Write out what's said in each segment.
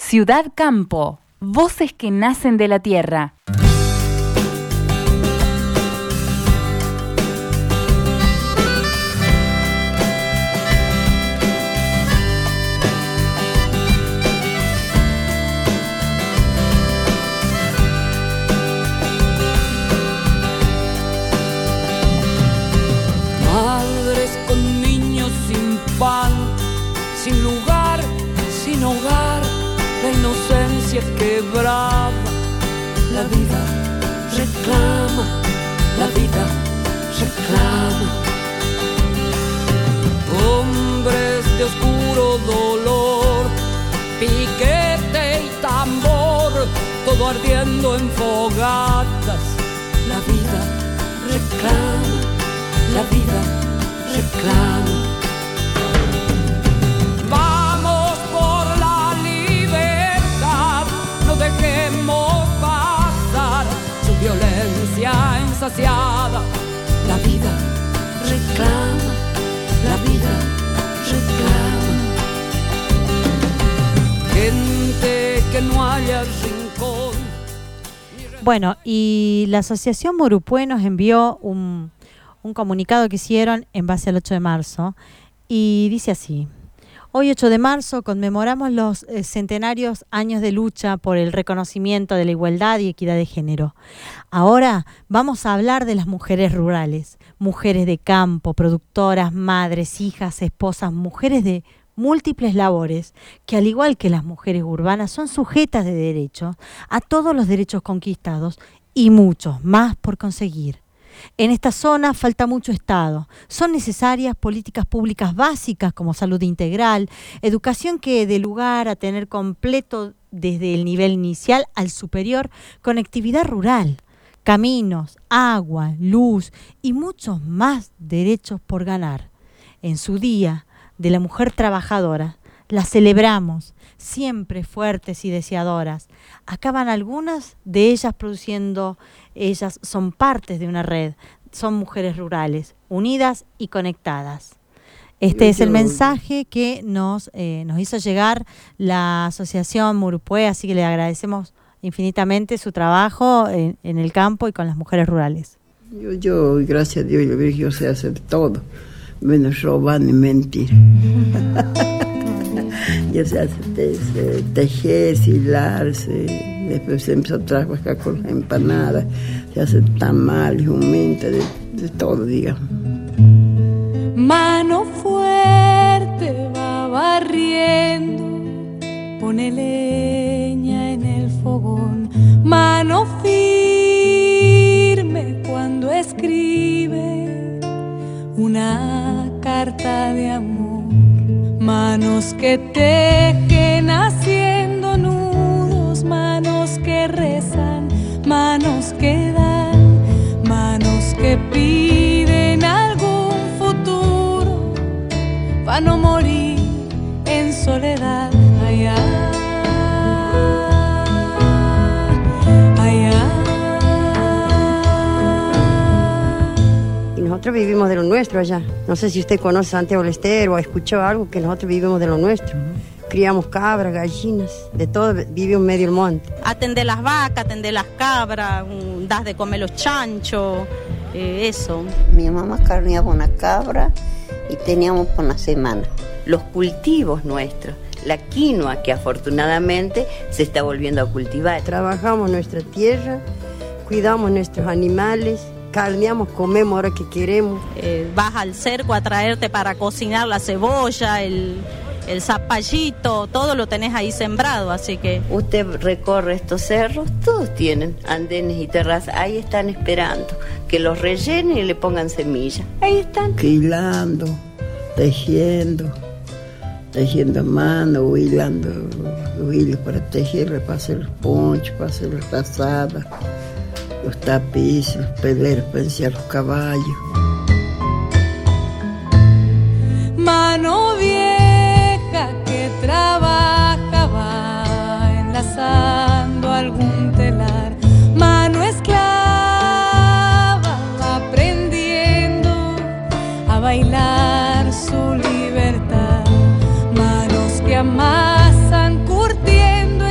Ciudad Campo, voces que nacen de la tierra. Madres con niños sin pan, sin lugar, sin hogar, la inocencia quebrada. La vida reclama, la vida reclama. Hombres de oscuro dolor, piquete y tambor, todo ardiendo en fogatas. La vida reclama, la vida reclama. Vamos por la libertad, no dejemos pasar su violencia insaciada. La vida reclama, la vida reclama. Gente que no haya rincón. Bueno, y la Asociación Murupue nos envió un comunicado que hicieron en base al 8 de marzo y dice así: hoy 8 de marzo conmemoramos los centenarios años de lucha por el reconocimiento de la igualdad y equidad de género. Ahora vamos a hablar de las mujeres rurales, mujeres de campo, productoras, madres, hijas, esposas, mujeres de múltiples labores, que al igual que las mujeres urbanas son sujetas de derecho a todos los derechos conquistados y muchos más por conseguir. En esta zona falta mucho Estado. Son necesarias políticas públicas básicas como salud integral, educación que dé lugar a tener completo desde el nivel inicial al superior, conectividad rural, caminos, agua, luz y muchos más derechos por ganar. En su Día de la Mujer Trabajadora la celebramos, siempre fuertes y deseadoras. Acá van algunas de ellas produciendo, ellas son partes de una red, son mujeres rurales, unidas y conectadas. Este es el mensaje que nos hizo llegar la Asociación Murupue, así que le agradecemos infinitamente su trabajo en el campo y con las mujeres rurales. Yo gracias a Dios, yo sé hacer todo, menos robar ni mentir. Ya se hace tejer, hilarse, después se empezó a trabajar con las empanadas, se hace tamales, humita, de todo, digamos. Mano fuerte va barriendo, pone leña en el fogón. Mano firme cuando escribe una carta de amor. Manos que tejen haciendo nudos, manos que rezan, manos que dan, manos que piden algún futuro, para no morir en soledad. Allá, allá. Y nosotros vivimos de lo nuestro allá. No sé si usted conoce Santiago del Estero o ha escuchado algo, que nosotros vivimos de lo nuestro. Criamos cabras, gallinas, de todo, vivimos medio del monte. Atender las vacas, atender las cabras, das de comer los chanchos, eso. Mi mamá carneaba una cabra y teníamos por una semana. Los cultivos nuestros, la quinoa que afortunadamente se está volviendo a cultivar. Trabajamos nuestra tierra, cuidamos nuestros animales, carneamos, comemos ahora que queremos. Vas al cerco a traerte para cocinar la cebolla, el zapallito, todo lo tenés ahí sembrado, así que... Usted recorre estos cerros, todos tienen andenes y terrazas, ahí están esperando que los rellenen y le pongan semilla. Ahí están. Hilando, tejiendo a mano, hilando los hilos para tejer, para hacer los ponchos, para hacer las asadas, los tapices, los peleros para enseñar los caballos. Mano vieja que trabajaba enlazando algún telar, mano esclava aprendiendo a bailar su libertad, manos que amasan curtiendo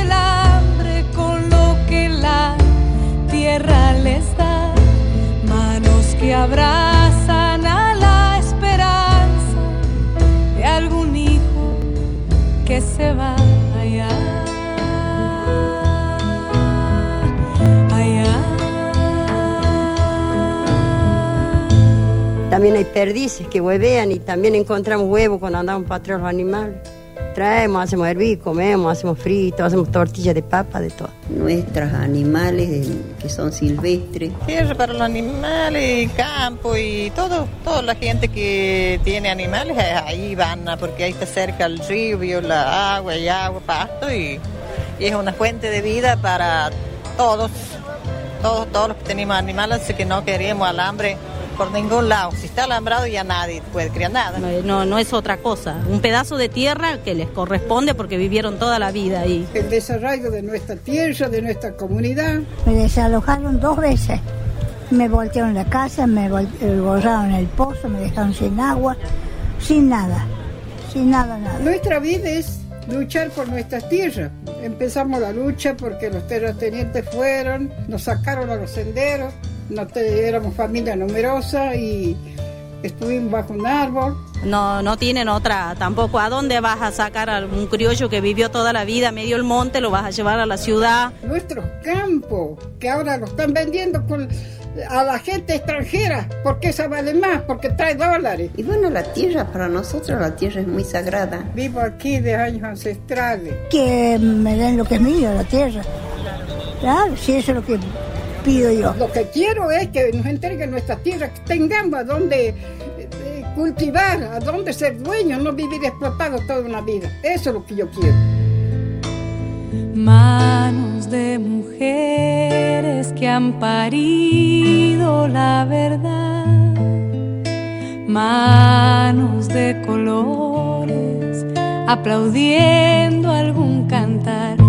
También hay perdices que huevean y también encontramos huevos cuando andamos para atrás los animales. Traemos, hacemos hervir, comemos, hacemos fritos, hacemos tortillas de papa, de todo. Nuestros animales que son silvestres. Tierra para los animales, campo y toda la gente que tiene animales ahí van, porque ahí está cerca el río, la agua, y agua, pasto y es una fuente de vida para todos los que tenemos animales, así que no queremos alambre por ningún lado. Si está alambrado ya nadie puede criar nada. No es otra cosa, un pedazo de tierra que les corresponde porque vivieron toda la vida ahí. El desarraigo de nuestra tierra, de nuestra comunidad. Me desalojaron 2 veces, me voltearon la casa, me borraron el pozo, me dejaron sin agua, sin nada. Nuestra vida es luchar por nuestras tierras. Empezamos la lucha porque los terratenientes fueron, nos sacaron a los senderos. Éramos familia numerosa y estuvimos bajo un árbol. No tienen otra tampoco. ¿A dónde vas a sacar a un criollo que vivió toda la vida medio el monte? ¿Lo vas a llevar a la ciudad? Nuestros campos, que ahora lo están vendiendo a la gente extranjera, porque esa vale más, porque trae dólares. Y bueno, la tierra, para nosotros la tierra es muy sagrada. Vivo aquí de años ancestrales. Que me den lo que es mío, la tierra. Claro, si eso es lo que pido yo. Lo que quiero es que nos entreguen nuestra tierra, que tengamos a dónde cultivar, a dónde ser dueños, no vivir explotados toda una vida. Eso es lo que yo quiero. Manos de mujeres que han parido la verdad, manos de colores aplaudiendo algún cantar.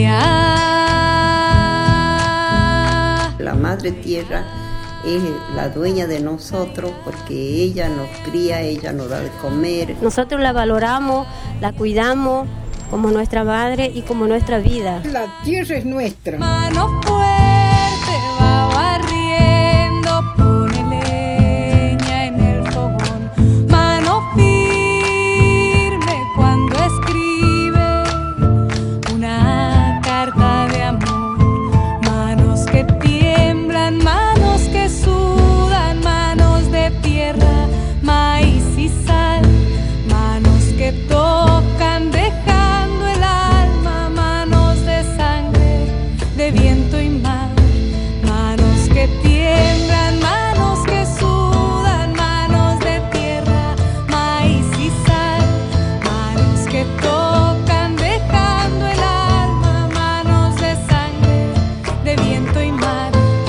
La madre tierra es la dueña de nosotros porque ella nos cría, ella nos da de comer. Nosotros la valoramos, la cuidamos como nuestra madre y como nuestra vida. La tierra es nuestra. Mano fuerte va barriendo, pone leña en el fogón. Mano firme cuando escribe una carta de amor. Manos que tiemblan, manos que sudan, manos de tierra, maíz y sal. Manos que tocan, dejando el alma, manos de sangre, de viento y mar. Manos que tiemblan, manos que sudan, manos de tierra, maíz y sal. Manos que tocan, dejando el alma, manos de sangre, de viento y mar.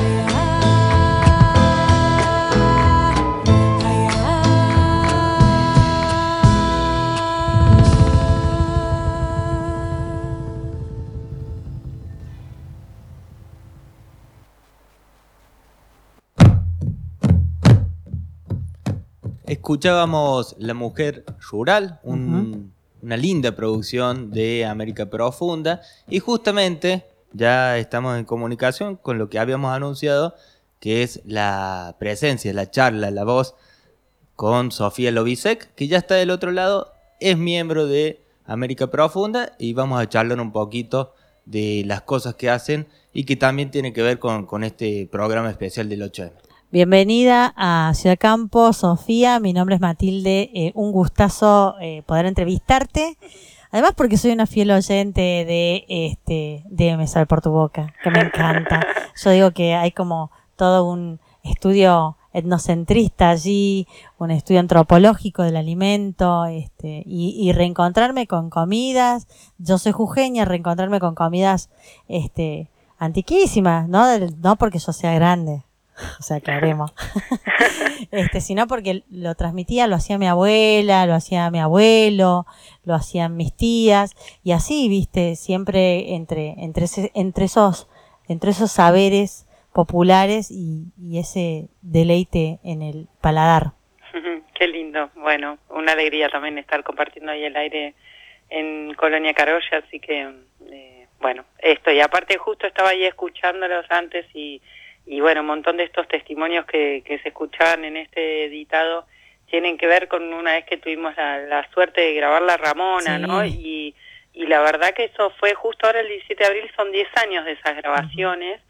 Escuchábamos La Mujer Rural, una linda producción de América Profunda, y justamente ya estamos en comunicación con lo que habíamos anunciado, que es la presencia, la charla, la voz con Sofía Lobisek, que ya está del otro lado, es miembro de América Profunda, y vamos a charlar un poquito de las cosas que hacen y que también tiene que ver con este programa especial del 8M. Bienvenida a Ciudad Campo, Sofía. Mi nombre es Matilde. Un gustazo poder entrevistarte. Además porque soy una fiel oyente de Me Sale por tu Boca, que me encanta. Yo digo que hay como todo un estudio etnocentrista allí, un estudio antropológico del alimento, y reencontrarme con comidas. Yo soy jujeña, reencontrarme con comidas antiquísimas, no porque yo sea grande. O sea, aclaremos. Sino porque lo transmitía, lo hacía mi abuela, lo hacía mi abuelo, lo hacían mis tías, y así, viste, siempre entre esos saberes populares y ese deleite en el paladar. Qué lindo. Bueno, una alegría también estar compartiendo ahí el aire en Colonia Carolla, así que, bueno, y aparte justo estaba ahí escuchándolos antes y bueno, un montón de estos testimonios que se escuchaban en este editado tienen que ver con una vez que tuvimos la suerte de grabar La Ramona, sí, ¿no? Y la verdad que eso fue justo ahora el 17 de abril, son 10 años de esas grabaciones,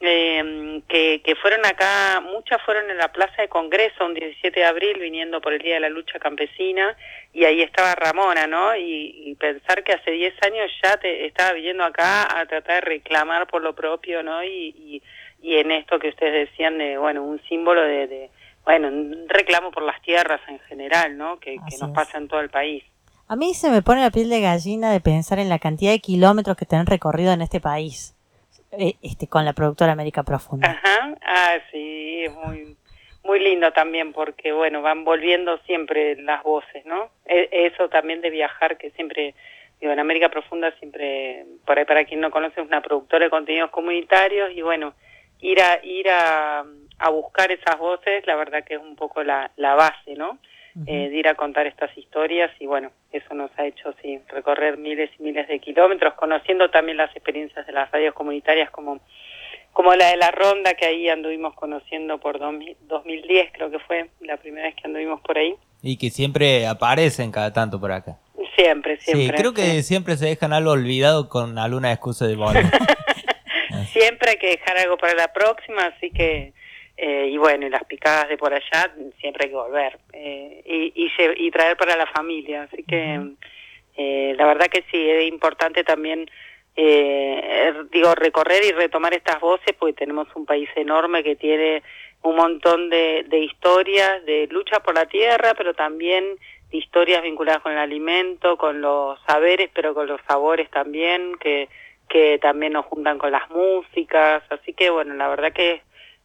que fueron acá, muchas fueron en la Plaza de Congreso un 17 de abril viniendo por el Día de la Lucha Campesina, y ahí estaba Ramona, ¿no? Y pensar que hace 10 años ya estaba viniendo acá a tratar de reclamar por lo propio, ¿no? Y en esto que ustedes decían de, bueno, un símbolo de bueno, un reclamo por las tierras en general, ¿no? Que nos pasa en todo el país. A mí se me pone la piel de gallina de pensar en la cantidad de kilómetros que tienen recorrido en este país. Con la productora América Profunda. Ajá, sí, es muy lindo también porque, bueno, van volviendo siempre las voces, ¿no? Eso también de viajar, que siempre, digo, en América Profunda siempre, por ahí para quien no conoce, es una productora de contenidos comunitarios y, bueno, ir a buscar esas voces, la verdad que es un poco la base, ¿no? De ir a contar estas historias y, bueno, eso nos ha hecho, sí, recorrer miles y miles de kilómetros, conociendo también las experiencias de las radios comunitarias como la de La Ronda, que ahí anduvimos conociendo por 2010, creo que fue la primera vez que anduvimos por ahí. Y que siempre aparecen cada tanto por acá. Siempre. Sí, creo que siempre se dejan algo olvidado con alguna excusa de volver. Siempre hay que dejar algo para la próxima, así que... y bueno, y las picadas de por allá siempre hay que volver y traer para la familia, así que la verdad que sí, es importante también recorrer y retomar estas voces, porque tenemos un país enorme que tiene un montón de historias, de lucha por la tierra, pero también de historias vinculadas con el alimento, con los saberes, pero con los sabores también, que también nos juntan con las músicas, así que bueno, la verdad que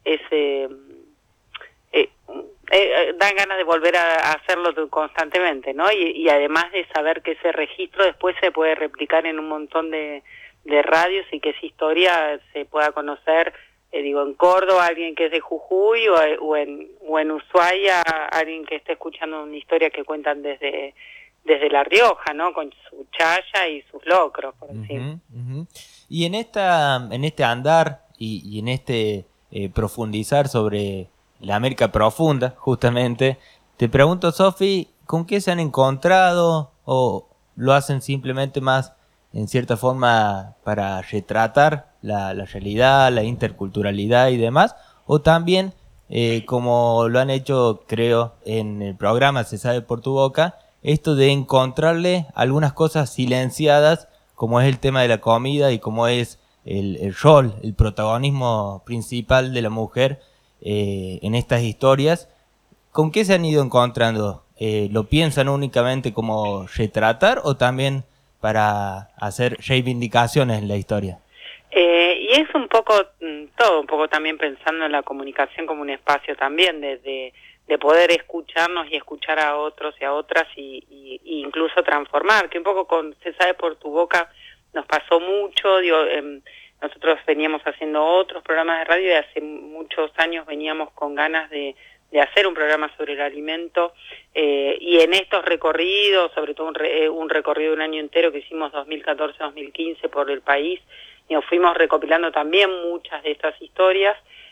dan ganas de volver a hacerlo constantemente, ¿no? Y además de saber que ese registro después se puede replicar en un montón de radios y que esa historia se pueda conocer, en Córdoba alguien que es de Jujuy o en Ushuaia alguien que esté escuchando una historia que cuentan desde La Rioja, ¿no? Con su chaya y sus locros, por decir. Y en este andar y en este profundizar sobre la América Profunda, justamente, te pregunto, Sofi, ¿con qué se han encontrado o lo hacen simplemente más en cierta forma para retratar la realidad, la interculturalidad y demás? O también, como lo han hecho, creo, en el programa Se Sabe por Tu Boca, esto de encontrarle algunas cosas silenciadas, como es el tema de la comida y como es el rol, el protagonismo principal de la mujer en estas historias. ¿Con qué se han ido encontrando? ¿Lo piensan únicamente como retratar o también para hacer reivindicaciones en la historia? Y es un poco todo, un poco también pensando en la comunicación como un espacio también de poder escucharnos y escuchar a otros y a otras y incluso transformar, que un poco con Se Sabe por Tu Boca nos pasó mucho, nosotros veníamos haciendo otros programas de radio y hace muchos años veníamos con ganas de hacer un programa sobre el alimento y en estos recorridos, sobre todo un recorrido de un año entero que hicimos 2014-2015 por el país, y nos fuimos recopilando también muchas de estas historias,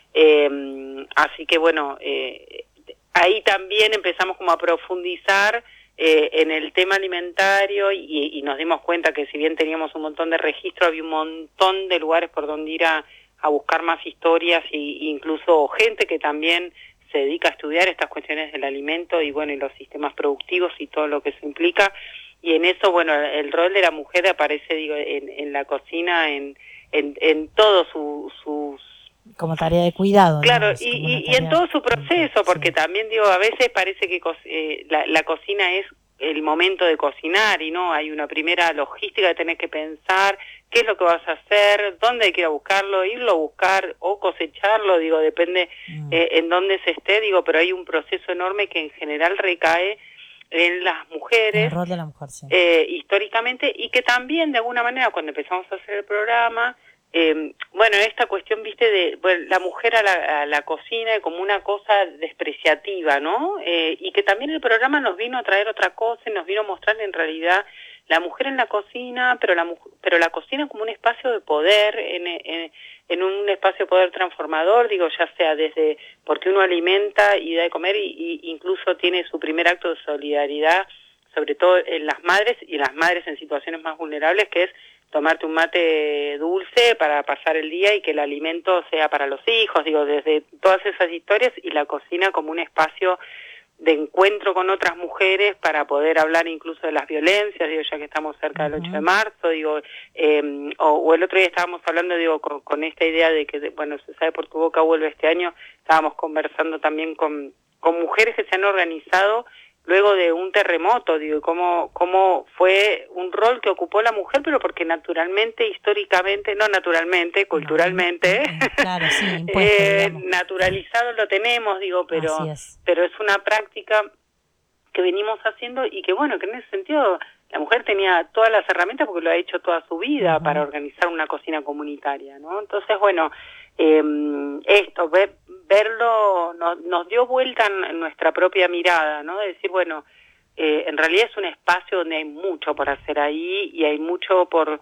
así que bueno, ahí también empezamos como a profundizar en el tema alimentario y nos dimos cuenta que si bien teníamos un montón de registro, había un montón de lugares por donde ir a buscar más historias y incluso gente que también se dedica a estudiar estas cuestiones del alimento y bueno, y los sistemas productivos y todo lo que eso implica. Y en eso, bueno, el rol de la mujer aparece, en la cocina, en todos sus como tarea de cuidado. Claro, y en todo su proceso, porque también, a veces parece que la cocina es el momento de cocinar y no, hay una primera logística que tenés que pensar, qué es lo que vas a hacer, dónde hay que ir a buscarlo, irlo a buscar o cosecharlo, depende en dónde se esté, pero hay un proceso enorme que en general recae en las mujeres, el rol de la mujer, sí. Históricamente, y que también de alguna manera cuando empezamos a hacer el programa, esta cuestión, de la mujer a la cocina como una cosa despreciativa, ¿no? Y que también el programa nos vino a traer otra cosa, y nos vino a mostrar en realidad la mujer en la cocina, pero la cocina como un espacio de poder, en un espacio de poder transformador, ya sea desde porque uno alimenta y da de comer y incluso tiene su primer acto de solidaridad, sobre todo en las madres y las madres en situaciones más vulnerables, que es tomarte un mate dulce para pasar el día y que el alimento sea para los hijos, digo, desde todas esas historias, y la cocina como un espacio de encuentro con otras mujeres para poder hablar incluso de las violencias, digo, ya que estamos cerca del 8 de marzo, digo, o el otro día estábamos hablando, digo, con esta idea de que, bueno, se sabe por tu boca vuelve este año, estábamos conversando también con mujeres que se han organizado luego de un terremoto, digo, cómo fue un rol que ocupó la mujer, pero porque naturalmente, históricamente, no naturalmente, culturalmente, claro, sí, naturalizado lo tenemos, digo, pero es una práctica que venimos haciendo y que, bueno, que en ese sentido la mujer tenía todas las herramientas porque lo ha hecho toda su vida para organizar una cocina comunitaria, ¿no? Entonces, bueno, verlo nos dio vuelta en nuestra propia mirada, ¿no? De decir, bueno, en realidad es un espacio donde hay mucho por hacer ahí y hay mucho por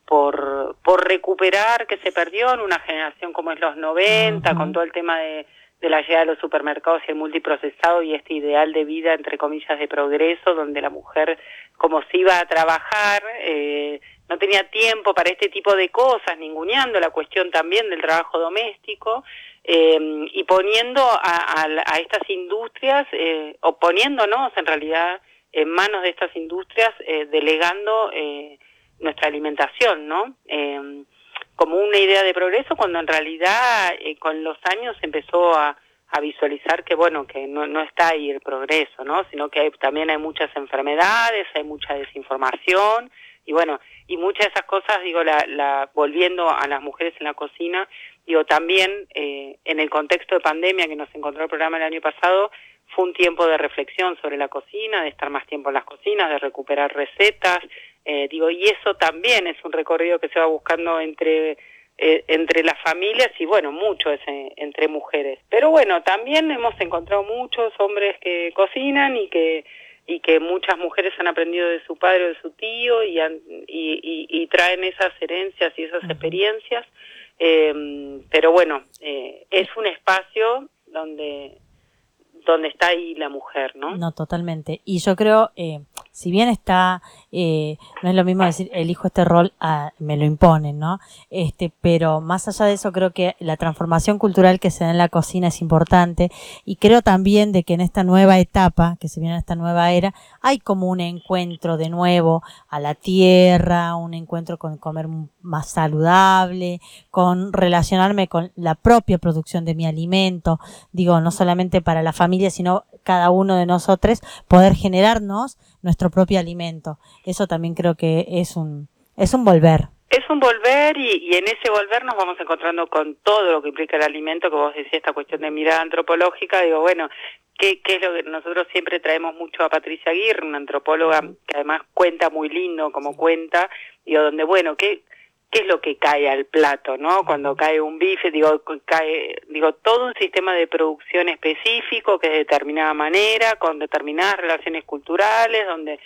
recuperar que se perdió en una generación como es los 90, con todo el tema de la llegada de los supermercados y el multiprocesado y este ideal de vida, entre comillas, de progreso, donde la mujer, como se iba a trabajar, no tenía tiempo para este tipo de cosas, ninguneando la cuestión también del trabajo doméstico, y poniendo a estas industrias, o poniéndonos en realidad en manos de estas industrias, delegando nuestra alimentación, ¿no? Como una idea de progreso, cuando en realidad con los años empezó a visualizar que, bueno, que no está ahí el progreso, ¿no? Sino que también hay muchas enfermedades, hay mucha desinformación, y bueno, y muchas de esas cosas, digo, volviendo a las mujeres en la cocina, digo, también en el contexto de pandemia que nos encontró el programa el año pasado, fue un tiempo de reflexión sobre la cocina, de estar más tiempo en las cocinas, de recuperar recetas, digo, y eso también es un recorrido que se va buscando entre las familias y, bueno, mucho es entre mujeres. Pero bueno, también hemos encontrado muchos hombres que cocinan y que muchas mujeres han aprendido de su padre o de su tío y traen esas herencias y esas experiencias. Pero bueno, es un espacio donde está ahí la mujer, ¿no? No, totalmente. Y yo creo, si bien está, no es lo mismo decir, elijo este rol, me lo imponen, ¿no? Pero más allá de eso, creo que la transformación cultural que se da en la cocina es importante, y creo también de que en esta nueva etapa, que se viene en esta nueva era, hay como un encuentro de nuevo a la tierra, un encuentro con comer más saludable, con relacionarme con la propia producción de mi alimento, digo, no solamente para la familia, sino cada uno de nosotros poder generarnos nuestro propio alimento. Eso también creo que es un volver. Es un volver y en ese volver nos vamos encontrando con todo lo que implica el alimento, que vos decías, esta cuestión de mirada antropológica. Digo, bueno, ¿qué es lo que nosotros siempre traemos mucho a Patricia Aguirre, una antropóloga que además cuenta muy lindo como cuenta, digo, donde, bueno, ¿qué es lo que cae al plato, ¿no? Cuando cae un bife, cae todo un sistema de producción específico que es de determinada manera, con determinadas relaciones culturales, donde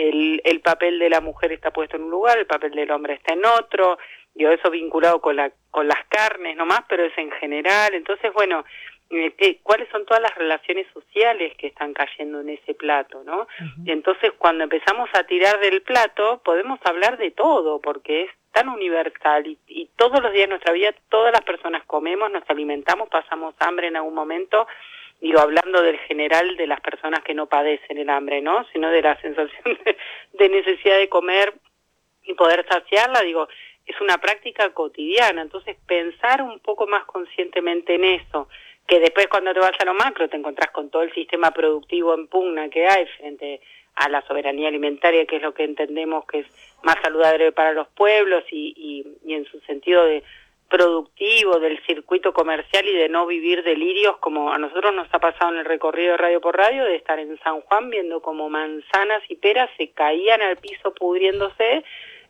el papel de la mujer está puesto en un lugar, el papel del hombre está en otro, digo, eso vinculado con las carnes nomás, pero es en general. Entonces, bueno, cuáles son todas las relaciones sociales que están cayendo en ese plato, ¿no? Entonces, cuando empezamos a tirar del plato, podemos hablar de todo, porque es tan universal y todos los días de nuestra vida, todas las personas comemos, nos alimentamos, pasamos hambre en algún momento, digo, hablando del general de las personas que no padecen el hambre, ¿no? Sino de la sensación de necesidad de comer y poder saciarla, digo, es una práctica cotidiana. Entonces, pensar un poco más conscientemente en eso, que después cuando te vas a lo macro te encontrás con todo el sistema productivo en pugna que hay frente a la soberanía alimentaria, que es lo que entendemos que es más saludable para los pueblos y en su sentido de productivo, del circuito comercial y de no vivir delirios como a nosotros nos ha pasado en el recorrido de Radio por Radio, de estar en San Juan viendo como manzanas y peras se caían al piso pudriéndose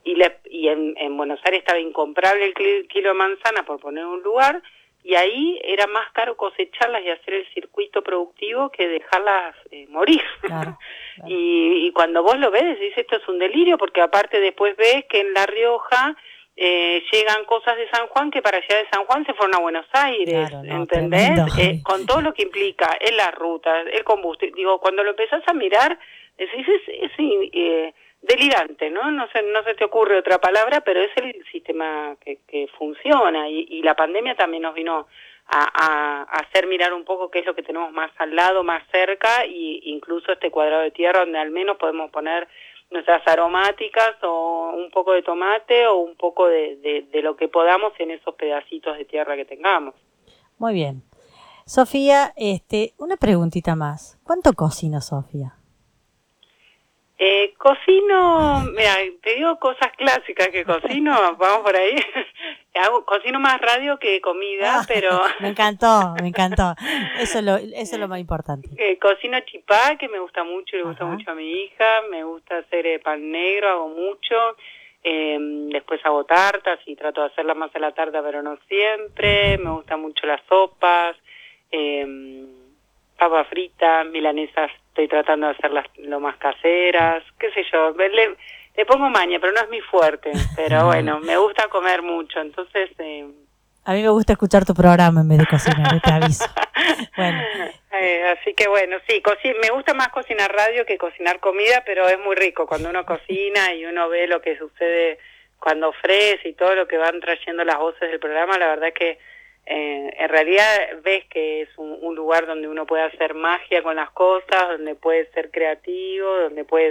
y en Buenos Aires estaba incomprable el kilo de manzana, por poner un lugar, y ahí era más caro cosecharlas y hacer el circuito productivo que dejarlas morir. Claro. Y cuando vos lo ves, decís, esto es un delirio, porque aparte después ves que en La Rioja llegan cosas de San Juan que para allá de San Juan se fueron a Buenos Aires, claro, no, ¿entendés? Con todo lo que implica en las rutas, el combustible. Digo, cuando lo empezás a mirar, decís, delirante, ¿no? No se te ocurre otra palabra, pero es el sistema que funciona y la pandemia también nos vino a hacer mirar un poco qué es lo que tenemos más al lado, más cerca, y incluso este cuadrado de tierra donde al menos podemos poner nuestras aromáticas o un poco de tomate o un poco de lo que podamos en esos pedacitos de tierra que tengamos. Muy bien. Sofía, una preguntita más. ¿Cuánto cocina Sofía? Cocino, mira, te digo cosas clásicas que cocino, vamos por ahí. Cocino más radio que comida, pero... Me encantó. Eso es lo más importante. Cocino chipá, que me gusta mucho, le gusta mucho a mi hija. Me gusta hacer pan negro, hago mucho. Después hago tartas y trato de hacerla más a la tarta, pero no siempre. Me gustan mucho las sopas, papa frita, milanesas. Estoy tratando de hacerlas lo más caseras, qué sé yo, le pongo maña, pero no es mi fuerte, pero bueno, me gusta comer mucho, entonces... A mí me gusta escuchar tu programa en vez de cocinar, te aviso. Bueno. Así que bueno, sí, me gusta más cocinar radio que cocinar comida, pero es muy rico cuando uno cocina y uno ve lo que sucede cuando ofrece y todo lo que van trayendo las voces del programa. La verdad que en realidad ves que es un lugar donde uno puede hacer magia con las cosas, donde puede ser creativo, donde puede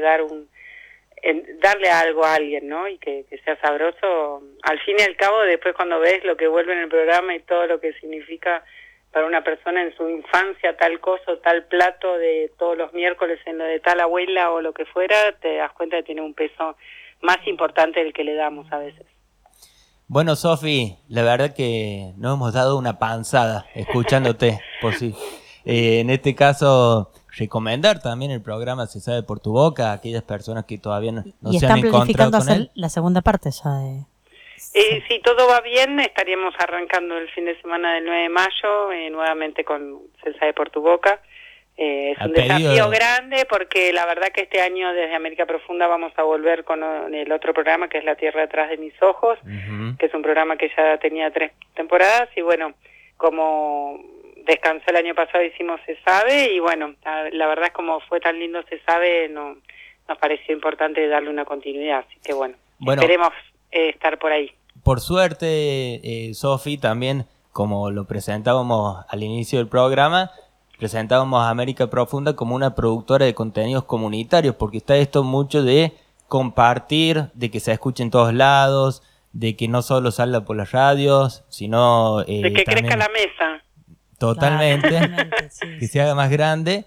darle algo a alguien, ¿no? Y que sea sabroso. Al fin y al cabo, después cuando ves lo que vuelve en el programa y todo lo que significa para una persona en su infancia, tal cosa, tal plato de todos los miércoles en lo de tal abuela o lo que fuera, te das cuenta que tiene un peso más importante del que le damos a veces. Bueno, Sofi, la verdad que nos hemos dado una panzada escuchándote, por sí. En este caso, recomendar también el programa Se Sabe por Tu Boca a aquellas personas que todavía no se han encontrado con él. ¿Y están planificando hacer la segunda parte ya de...? Si todo va bien, estaríamos arrancando el fin de semana del 9 de mayo, nuevamente con Se Sabe por Tu Boca. Es un desafío grande porque la verdad que este año desde América Profunda vamos a volver con el otro programa que es La Tierra Detrás de Mis Ojos, que es un programa que ya tenía 3 temporadas y bueno, como descansó el año pasado hicimos Se Sabe y bueno, la verdad es como fue tan lindo Se Sabe, nos pareció importante darle una continuidad, así que bueno. Esperemos estar por ahí. Por suerte, Sofi, también como lo presentábamos al inicio del programa, presentábamos a América Profunda como una productora de contenidos comunitarios, porque está esto mucho de compartir, de que se escuche en todos lados, de que no solo salga por las radios, sino... de que crezca la mesa. Totalmente, que se haga más grande.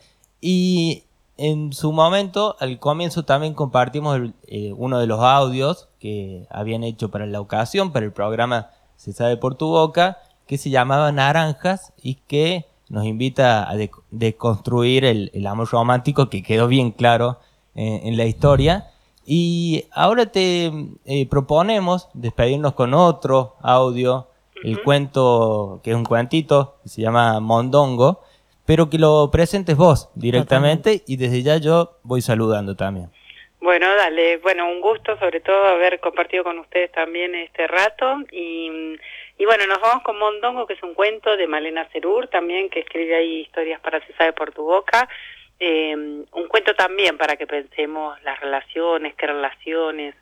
Y en su momento, al comienzo también compartimos uno de los audios que habían hecho para la ocasión, para el programa Se Sabe por Tu Boca, que se llamaba Naranjas y que nos invita a deconstruir el amor romántico que quedó bien claro en la historia. Y ahora te proponemos despedirnos con otro audio, el cuento, que es un cuentito, que se llama Mondongo, pero que lo presentes vos directamente y desde ya yo voy saludando también. Bueno, dale, bueno, un gusto sobre todo haber compartido con ustedes también este rato y bueno, nos vamos con Mondongo, que es un cuento de Malena Serur también, que escribe ahí historias para Se Sabe por Tu Boca, un cuento también para que pensemos las relaciones, qué relaciones,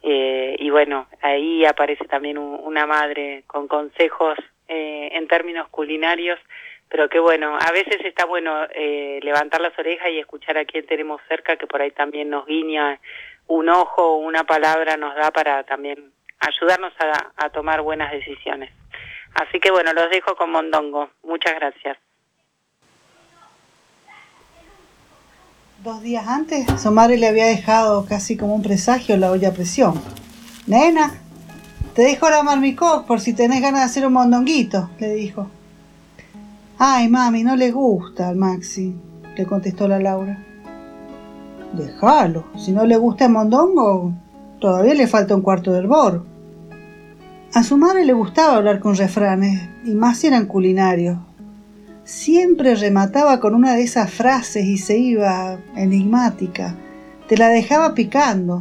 y bueno, ahí aparece también una madre con consejos en términos culinarios, pero que bueno, a veces está bueno levantar las orejas y escuchar a quien tenemos cerca, que por ahí también nos guiña un ojo o una palabra, nos da para también ayudarnos a tomar buenas decisiones. Así que bueno, los dejo con Mondongo. Muchas gracias. 2 días antes, su madre le había dejado casi como un presagio la olla a presión. Nena, te dejo la marmicó por si tenés ganas de hacer un mondonguito, le dijo. Ay, mami, no le gusta al Maxi, le contestó la Laura. Déjalo, si no le gusta el mondongo, todavía le falta un cuarto de hervor. A su madre le gustaba hablar con refranes, y más si eran culinarios. Siempre remataba con una de esas frases y se iba enigmática. Te la dejaba picando.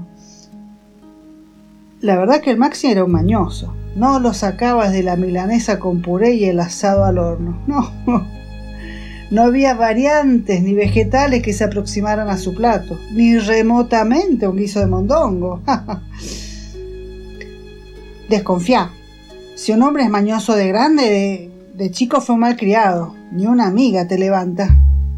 La verdad que el Maxi era un mañoso. No lo sacabas de la milanesa con puré y el asado al horno. No. No había variantes ni vegetales que se aproximaran a su plato, ni remotamente un guiso de mondongo. Desconfía. Si un hombre es mañoso de grande, de chico fue un mal criado. Ni una amiga te levanta.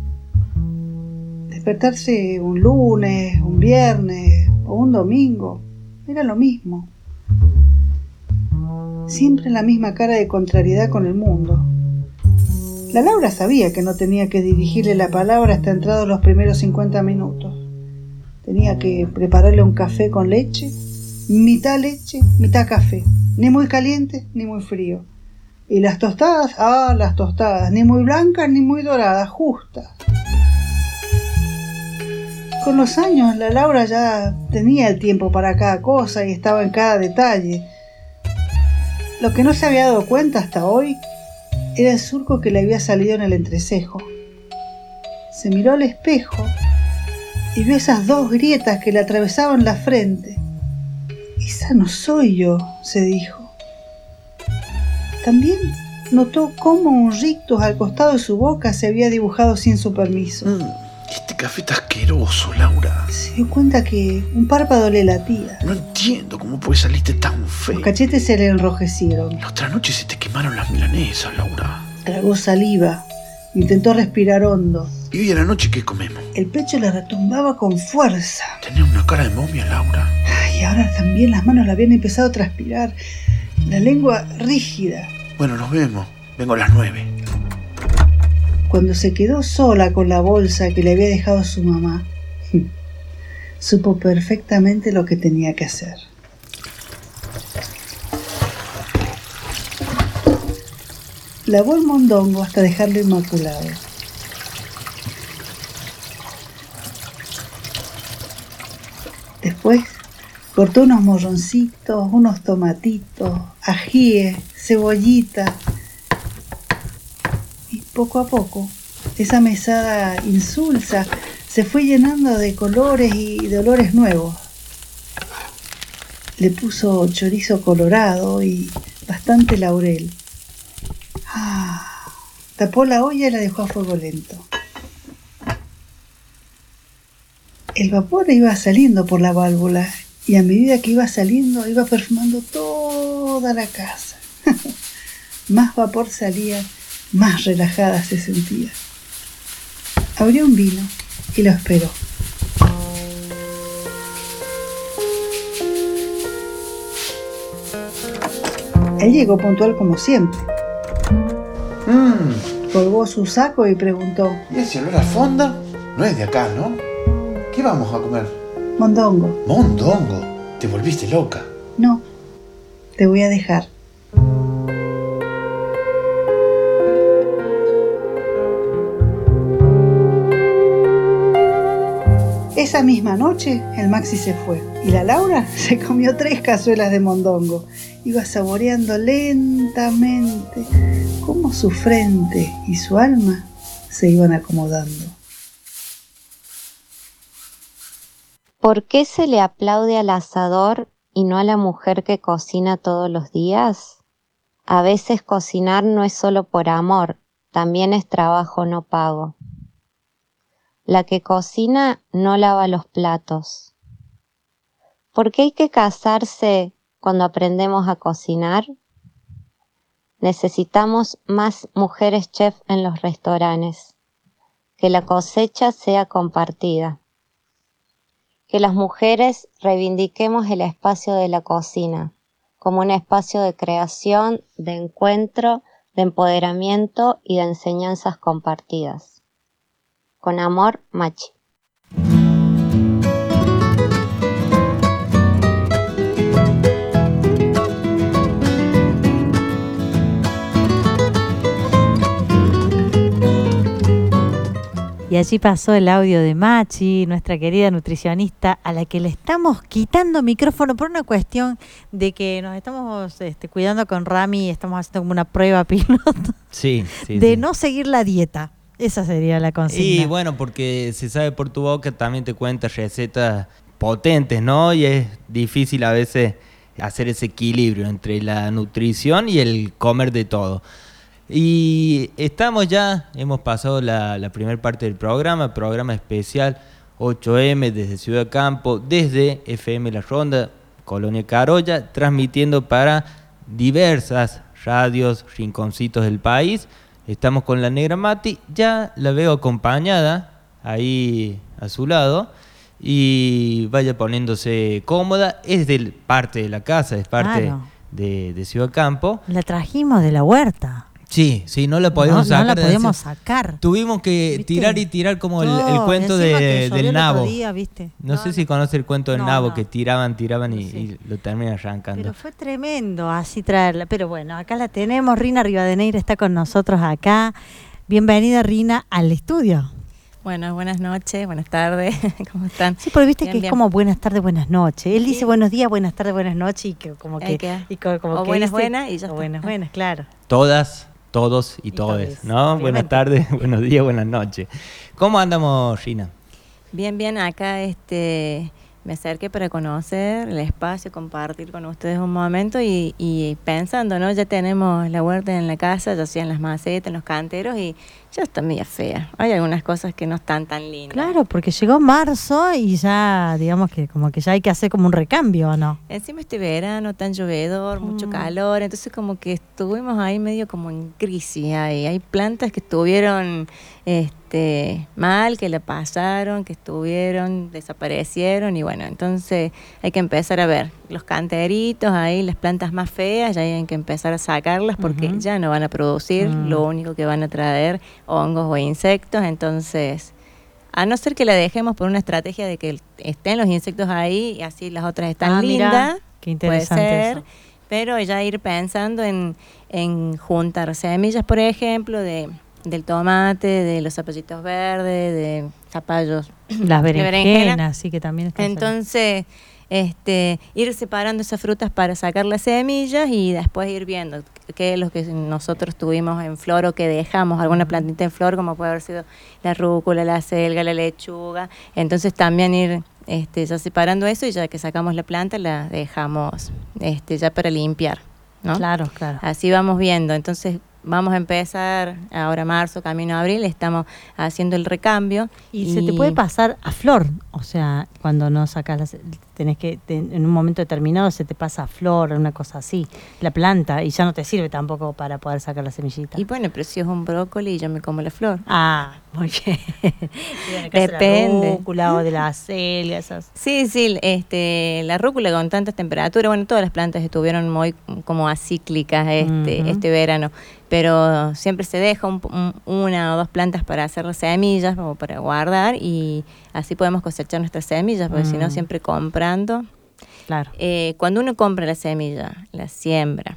Despertarse un lunes, un viernes o un domingo era lo mismo. Siempre la misma cara de contrariedad con el mundo. La Laura sabía que no tenía que dirigirle la palabra hasta entrados los primeros 50 minutos. Tenía que prepararle un café con leche, mitad café, ni muy caliente ni muy frío. Y las tostadas, las tostadas, ni muy blancas ni muy doradas, justas. Con los años la Laura ya tenía el tiempo para cada cosa y estaba en cada detalle. Lo que no se había dado cuenta hasta hoy era el surco que le había salido en el entrecejo. Se miró al espejo y vio esas 2 grietas que le atravesaban la frente. Esa no soy yo, se dijo. También notó cómo un rictus al costado de su boca se había dibujado sin su permiso. Este café está asqueroso, Laura. Se dio cuenta que un párpado le latía. No entiendo cómo puede salirte tan feo. Los cachetes se le enrojecieron. La otra noche se te quemaron las milanesas, Laura. Tragó saliva. Intentó respirar hondo. ¿Y hoy a la noche qué comemos? El pecho le retumbaba con fuerza. Tenés una cara de momia, Laura. Y ahora también las manos le habían empezado a transpirar. La lengua rígida. Bueno, nos vemos. Vengo a las 9. Cuando se quedó sola con la bolsa que le había dejado su mamá, supo perfectamente lo que tenía que hacer. Lavó el mondongo hasta dejarlo inmaculado. Después cortó unos morroncitos, unos tomatitos, ajíes, cebollita. Y poco a poco, esa mesada insulsa se fue llenando de colores y de olores nuevos. Le puso chorizo colorado y bastante laurel. Tapó la olla y la dejó a fuego lento. El vapor iba saliendo por la válvula y a medida que iba saliendo iba perfumando toda la casa. Más vapor salía, más relajada se sentía. Abrió un vino y lo esperó. Él llegó puntual como siempre. Colgó su saco y preguntó: ¿Y ese olor a fonda? No es de acá, ¿no? ¿Qué vamos a comer? Mondongo. ¿Mondongo? ¿Te volviste loca? No, te voy a dejar. Esa misma noche el Maxi se fue y la Laura se comió 3 cazuelas de mondongo. Iba saboreando lentamente cómo su frente y su alma se iban acomodando. ¿Por qué se le aplaude al asador y no a la mujer que cocina todos los días? A veces cocinar no es solo por amor, también es trabajo no pago. La que cocina no lava los platos. ¿Por qué hay que casarse cuando aprendemos a cocinar? Necesitamos más mujeres chef en los restaurantes. Que la cosecha sea compartida. Que las mujeres reivindiquemos el espacio de la cocina como un espacio de creación, de encuentro, de empoderamiento y de enseñanzas compartidas. Con amor, Machi. Y allí pasó el audio de Machi, nuestra querida nutricionista, a la que le estamos quitando micrófono por una cuestión de que nos estamos cuidando con Rami y estamos haciendo como una prueba piloto de no seguir la dieta. Esa sería la consigna. Y bueno, porque se sabe por tu boca, también te cuenta recetas potentes, ¿no? Y es difícil a veces hacer ese equilibrio entre la nutrición y el comer de todo. Y hemos pasado la primera parte del programa especial 8M desde Ciudad Campo, desde FM La Ronda, Colonia Carolla, transmitiendo para diversas radios, rinconcitos del país. Estamos con la Negra Mati, ya la veo acompañada ahí a su lado. Y vaya poniéndose cómoda, es parte de la casa, es parte Claro. de Ciudad Campo. La trajimos de la huerta. Sí, no la podíamos sacar. No la de podíamos ese- sacar. Tuvimos que ¿Viste? tirar y tirar como el No, cuento encima que llovió del el nabo. otro día, ¿viste? No sé si conoce el cuento del nabo, no. que tiraban y lo terminan arrancando. Pero fue tremendo así traerla. Pero bueno, acá la tenemos. Rina Rivadeneira está con nosotros acá. Bienvenida, Rina, al estudio. Bueno, buenas noches, buenas tardes, ¿cómo están? Sí, porque viste Bien, que es bien. como buenas tardes, buenas noches. Él Sí. dice buenos días, buenas tardes, buenas noches y que como Ahí que... queda. Y como O que buenas, dice- buenas y ya o está. buenas, buenas, claro. Todas, todos y todes, ¿no? obviamente. Buenas tardes, buenos días, buenas noches. ¿Cómo andamos, Rina? Bien, acá me acerqué para conocer el espacio, compartir con ustedes un momento y pensando, ¿no? Ya tenemos la huerta en la casa, ya sea en las macetas, en los canteros y ya está media fea. Hay algunas cosas que no están tan lindas. Claro, porque llegó marzo y ya, digamos que como que ya hay que hacer como un recambio, ¿o no? Encima este verano tan llovedor, mucho calor, entonces como que estuvimos ahí medio como en crisis. Hay plantas que estuvieron mal, que la pasaron, que desaparecieron y bueno, entonces hay que empezar a ver los canteritos ahí, las plantas más feas, ya hay que empezar a sacarlas porque ya no van a producir, lo único que van a traer hongos o insectos, entonces a no ser que la dejemos por una estrategia de que estén los insectos ahí y así las otras están Mirá, lindas, qué interesante puede ser, eso. pero ya ir pensando en juntar semillas, por ejemplo, del tomate, de los zapallitos verdes, de zapallos, Las de berenjenas, sí que también están. Entonces, ir separando esas frutas para sacar las semillas y después ir viendo qué es lo que nosotros tuvimos en flor o que dejamos, alguna plantita en flor, como puede haber sido la rúcula, la acelga, la lechuga. Entonces también ir ya separando eso y ya que sacamos la planta la dejamos ya para limpiar, ¿no? Claro, claro. Así vamos viendo. Entonces vamos a empezar ahora marzo, camino a abril, estamos haciendo el recambio. Y se te puede pasar a flor, o sea, cuando no sacas tenés que, en un momento determinado se te pasa a flor, una cosa así, la planta, y ya no te sirve tampoco para poder sacar la semillita. Y bueno, pero si es un brócoli, yo me como la flor. Ah, muy bien. Depende. De la rúcula o de la acelga, esas. Sí, la rúcula con tantas temperaturas, bueno, todas las plantas estuvieron muy como acíclicas este verano, pero siempre se deja una o dos plantas para hacer las semillas o para guardar y así podemos cosechar nuestras semillas, porque si no siempre comprando. Claro. Cuando uno compra la semilla, la siembra,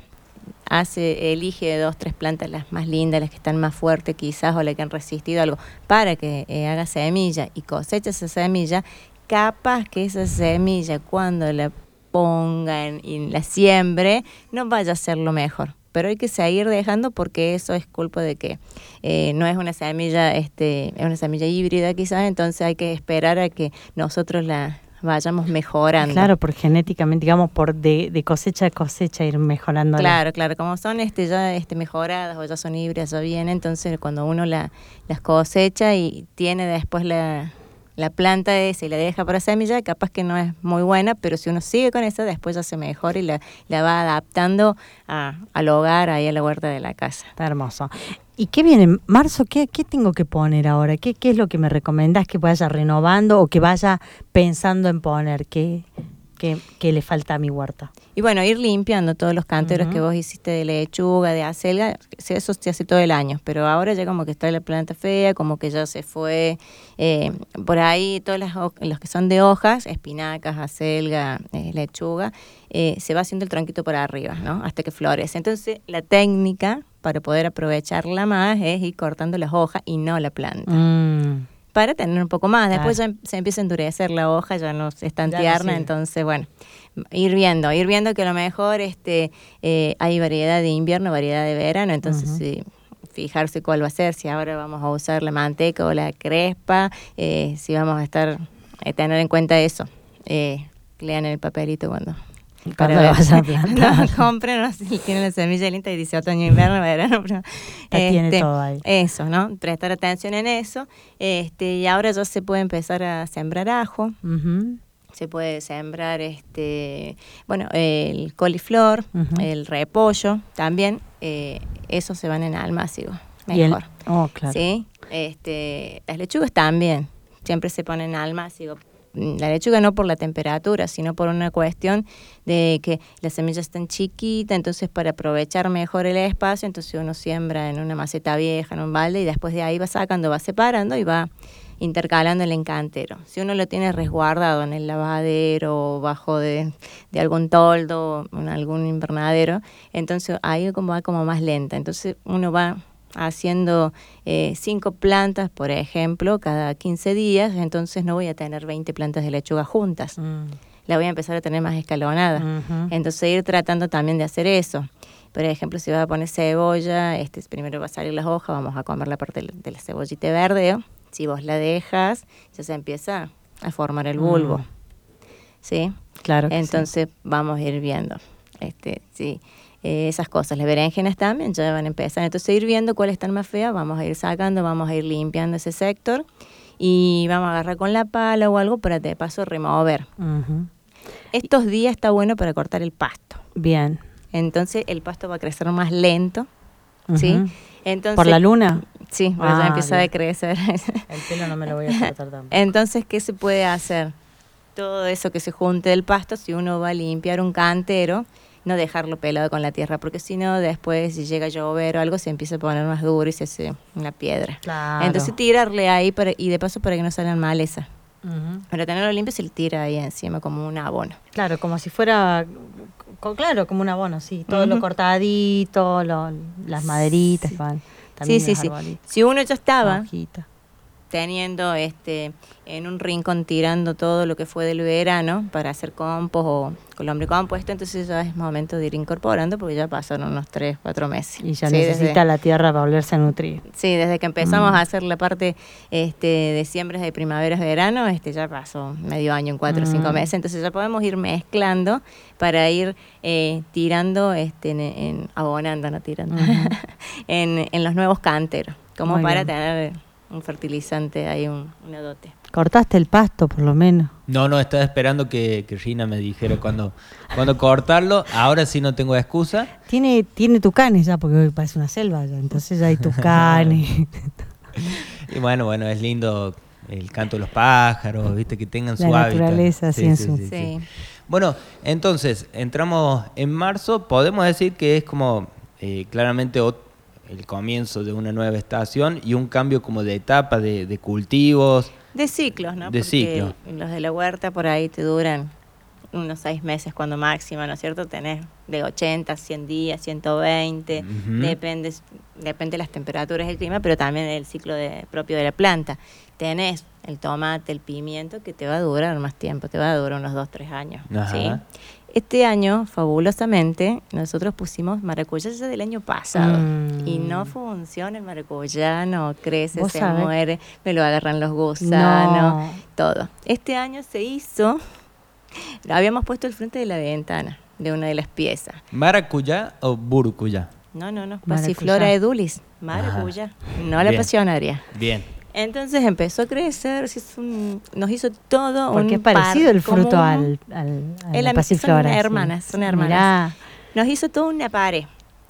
elige 2, 3 plantas las más lindas, las que están más fuertes quizás o las que han resistido algo, para que haga semilla y cosecha esa semilla, capaz que esa semilla cuando la pongan y la siembre no vaya a ser lo mejor. Pero hay que seguir dejando porque eso es culpa de que no es una semilla, es una semilla híbrida quizás, entonces hay que esperar a que nosotros la vayamos mejorando. Claro, por genéticamente, digamos, por de cosecha a cosecha ir mejorando. Claro, como son ya mejoradas o ya son híbridas, ya vienen, entonces cuando uno las cosecha y tiene después la planta esa y la deja para semilla, capaz que no es muy buena, pero si uno sigue con esa, después ya se mejora y la va adaptando al hogar, ahí a la huerta de la casa. Está hermoso. ¿Y qué viene? Marzo, ¿qué tengo que poner ahora? ¿Qué es lo que me recomendás que vaya renovando o que vaya pensando en poner? ¿Qué le falta a mi huerta? Y bueno, ir limpiando todos los canteros que vos hiciste de lechuga, de acelga, eso se hace todo el año, pero ahora ya como que está la planta fea, como que ya se fue, por ahí todos los que son de hojas, espinacas, acelga, lechuga, se va haciendo el tronquito por arriba, ¿no? Hasta que florece. Entonces la técnica para poder aprovecharla más es ir cortando las hojas y no la planta. Para tener un poco más. Después ya se empieza a endurecer la hoja, ya no es tan tierna, entonces bueno, ir viendo que a lo mejor hay variedad de invierno, variedad de verano, entonces fijarse cuál va a ser, si ahora vamos a usar la manteca o la crespa, si vamos a tener en cuenta eso. Lean el papelito cuando Cuando lo vas a plantar. No, compren, no, si tienen la semilla linda y dice otoño, invierno, verano. Pero, tiene todo ahí. Eso, ¿no? Prestar atención en eso. Y ahora ya se puede empezar a sembrar ajo. Se puede sembrar, el coliflor, el repollo también. Esos se van en almácigo, mejor. Claro. ¿Sí? Las lechugas también, siempre se ponen en almácigo. La lechuga no por la temperatura, sino por una cuestión de que las semillas están chiquitas, entonces para aprovechar mejor el espacio, entonces uno siembra en una maceta vieja, en un balde, y después de ahí va sacando, va separando y va intercalando el encantero. Si uno lo tiene resguardado en el lavadero o bajo de algún toldo, en algún invernadero, entonces ahí va como más lenta. Entonces uno va haciendo 5 plantas, por ejemplo, cada 15 días, entonces no voy a tener 20 plantas de lechuga juntas. La voy a empezar a tener más escalonada. Entonces ir tratando también de hacer eso. Por ejemplo, si vas a poner cebolla, primero va a salir las hojas, vamos a comer la parte de la cebollita de verdeo. Si vos la dejas, ya se empieza a formar el bulbo. ¿Sí? Claro. Entonces vamos a ir viendo. Sí. Esas cosas, las berenjenas también ya van a empezar, entonces ir viendo cuáles están más feas, vamos a ir sacando, vamos a ir limpiando ese sector y vamos a agarrar con la pala o algo para de paso remover. Estos días está bueno para cortar el pasto. Bien. Entonces el pasto va a crecer más lento, ¿sí? Entonces, ¿por la luna? Sí, porque ya empieza a crecer. El pelo no me lo voy a cortar tampoco. Entonces, ¿qué se puede hacer? Todo eso que se junte del pasto, si uno va a limpiar un cantero, no dejarlo pelado con la tierra, porque si no, después si llega a llover o algo, se empieza a poner más duro y se hace una piedra. Claro. Entonces tirarle ahí y de paso para que no salgan maleza. Para tenerlo limpio se le tira ahí encima como un abono. Claro, como si fuera, claro, como un abono, sí. Todo lo cortadito, las maderitas que van. Sí. Si uno ya estaba teniendo en un rincón tirando todo lo que fue del verano para hacer compost o con lombricompuesto, entonces ya es momento de ir incorporando porque ya pasaron unos 3-4 meses. Y ya necesita la tierra para volverse a nutrir. Sí, desde que empezamos a hacer la parte de siembras de primavera-verano, ya pasó medio año, en 4 o 5 meses, entonces ya podemos ir mezclando para ir tirando, abonando, no tirando, en los nuevos canteros, como muy para bien. tener un fertilizante ahí, una dote. Cortaste el pasto, por lo menos. No, estaba esperando que Rina me dijera cuándo cortarlo. Ahora sí no tengo excusa. Tiene tucanes ya, porque parece una selva ya, entonces ya hay tucanes. Y bueno, es lindo el canto de los pájaros, viste, que tengan su hábitat. La naturaleza, Sí. Bueno, entonces, entramos en marzo, podemos decir que es como claramente el comienzo de una nueva estación y un cambio como de etapa de cultivos. De ciclos, ¿no? De ciclo. Los de la huerta por ahí te duran unos 6 meses cuando máximo, ¿no es cierto? Tenés de 80, 100 días, 120, depende de las temperaturas del clima, pero también el ciclo propio de la planta. Tenés el tomate, el pimiento, que te va a durar más tiempo, te va a durar unos 2-3 años. ¿Sí? Este año, fabulosamente, nosotros pusimos maracuyá ya del año pasado y no funciona el maracuyá, no crece, se muere, me lo agarran los gusanos, todo. Este año se hizo, habíamos puesto el frente de la ventana de una de las piezas. ¿Maracuyá o burucuyá? No, Passiflora edulis, maracuyá, no la pasionaria. Bien. Entonces empezó a crecer, nos hizo todo un porque es parecido el fruto al Passiflora. Son hermanas. Mirá. Nos hizo toda una pared.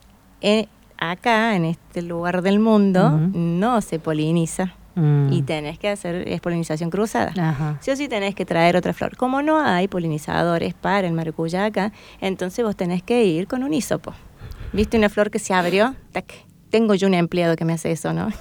Acá, en este lugar del mundo, no se poliniza. Y tenés que hacer polinización cruzada. Sí o sí tenés que traer otra flor. Como no hay polinizadores para el maracuyá acá, entonces vos tenés que ir con un hisopo. ¿Viste una flor que se abrió? ¡Tac! Tengo yo un empleado que me hace eso, ¿no?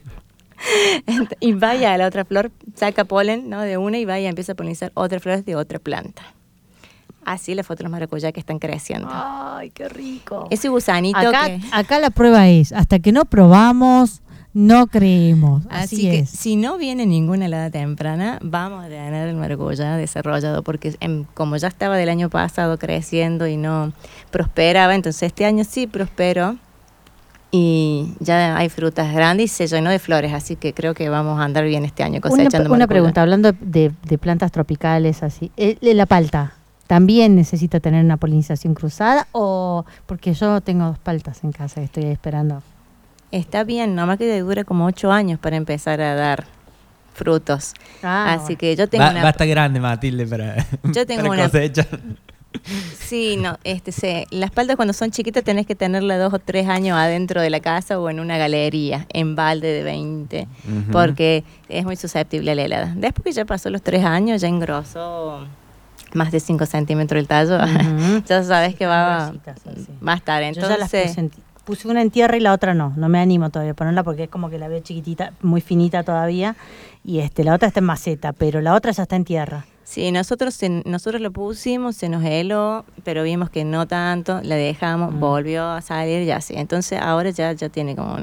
Y vaya a la otra flor, saca polen, ¿no? De una y vaya, empieza a polinizar otras flores de otra planta. Así las fotos de los maracuyá que están creciendo. ¡Ay, qué rico! Ese gusanito acá la prueba es, hasta que no probamos, no creemos. Así que es. Si no viene ninguna helada temprana, vamos a tener el maracuyá desarrollado, porque como ya estaba del año pasado creciendo y no prosperaba, entonces este año sí prosperó. Y ya hay frutas grandes y se llenó de flores, así que creo que vamos a andar bien este año cosechando. Una pregunta, hablando de plantas tropicales, así. La palta, ¿también necesita tener una polinización cruzada? O porque yo tengo 2 paltas en casa que estoy esperando. Está bien, nomás que dura como 8 años para empezar a dar frutos. Así que yo tengo va a estar grande, Matilde, para, yo tengo para una cosechar. Sí, no, las paltas cuando son chiquitas tenés que tenerlas 2 o 3 años adentro de la casa o en una galería, en balde de 20, porque es muy susceptible a la helada. Después que ya pasó los 3 años, ya engrosó más de 5 centímetros el tallo, ya sabes que va a estar. Entonces, yo ya las puse una en tierra y la otra no me animo todavía a ponerla porque es como que la veo chiquitita, muy finita todavía, y la otra está en maceta, pero la otra ya está en tierra. Sí, nosotros lo pusimos, se nos heló, pero vimos que no tanto, la dejamos, volvió a salir, ya sí. Entonces ahora ya tiene como,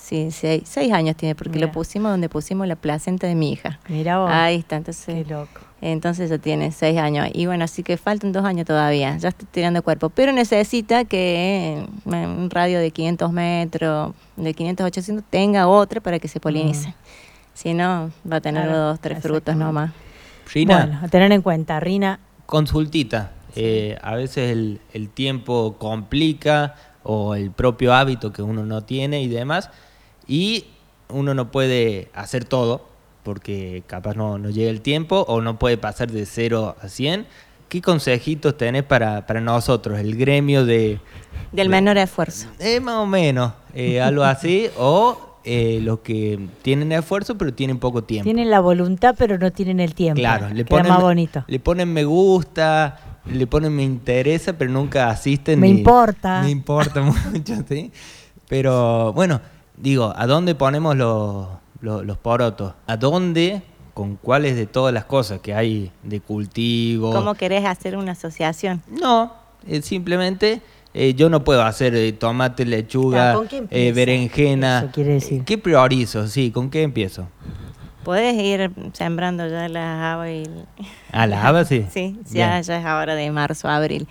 6 años tiene, porque lo pusimos donde pusimos la placenta de mi hija. Mira vos. Ahí está, entonces. Qué loco. Entonces ya tiene 6 años. Y bueno, así que faltan 2 años todavía, ya está tirando cuerpo. Pero necesita que en un radio de 500 metros, de 500 a 800, tenga otra para que se polinice. Si no, va a tener 2, 3 frutos nomás. Rina, bueno, a tener en cuenta, Rina. Consultita. A veces el tiempo complica o el propio hábito que uno no tiene y demás, y uno no puede hacer todo porque capaz no llega el tiempo o no puede pasar de 0 a 100. ¿Qué consejitos tenés para nosotros, el gremio del menor esfuerzo? Más o menos, algo así, o los que tienen esfuerzo pero tienen poco tiempo. Tienen la voluntad pero no tienen el tiempo. Claro, más bonito. Le ponen me gusta, le ponen me interesa, pero nunca asisten. Me importa mucho, ¿sí? Pero bueno, digo, ¿a dónde ponemos los porotos? ¿A dónde? ¿Con cuáles de todas las cosas que hay de cultivo? ¿Cómo querés hacer una asociación? No, simplemente... yo no puedo hacer tomate, lechuga, berenjena. Eso quiere decir. ¿Qué priorizo? Sí, ¿con qué empiezo? Podés ir sembrando ya las habas y... ¿Las habas sí? Sí, ya es ahora de marzo a abril.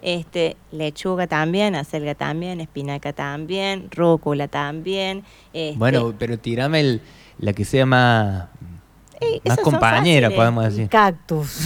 Lechuga también, acelga también, espinaca también, rúcula también. Bueno, pero tirame la que sea más compañera, podemos decir. Cactus.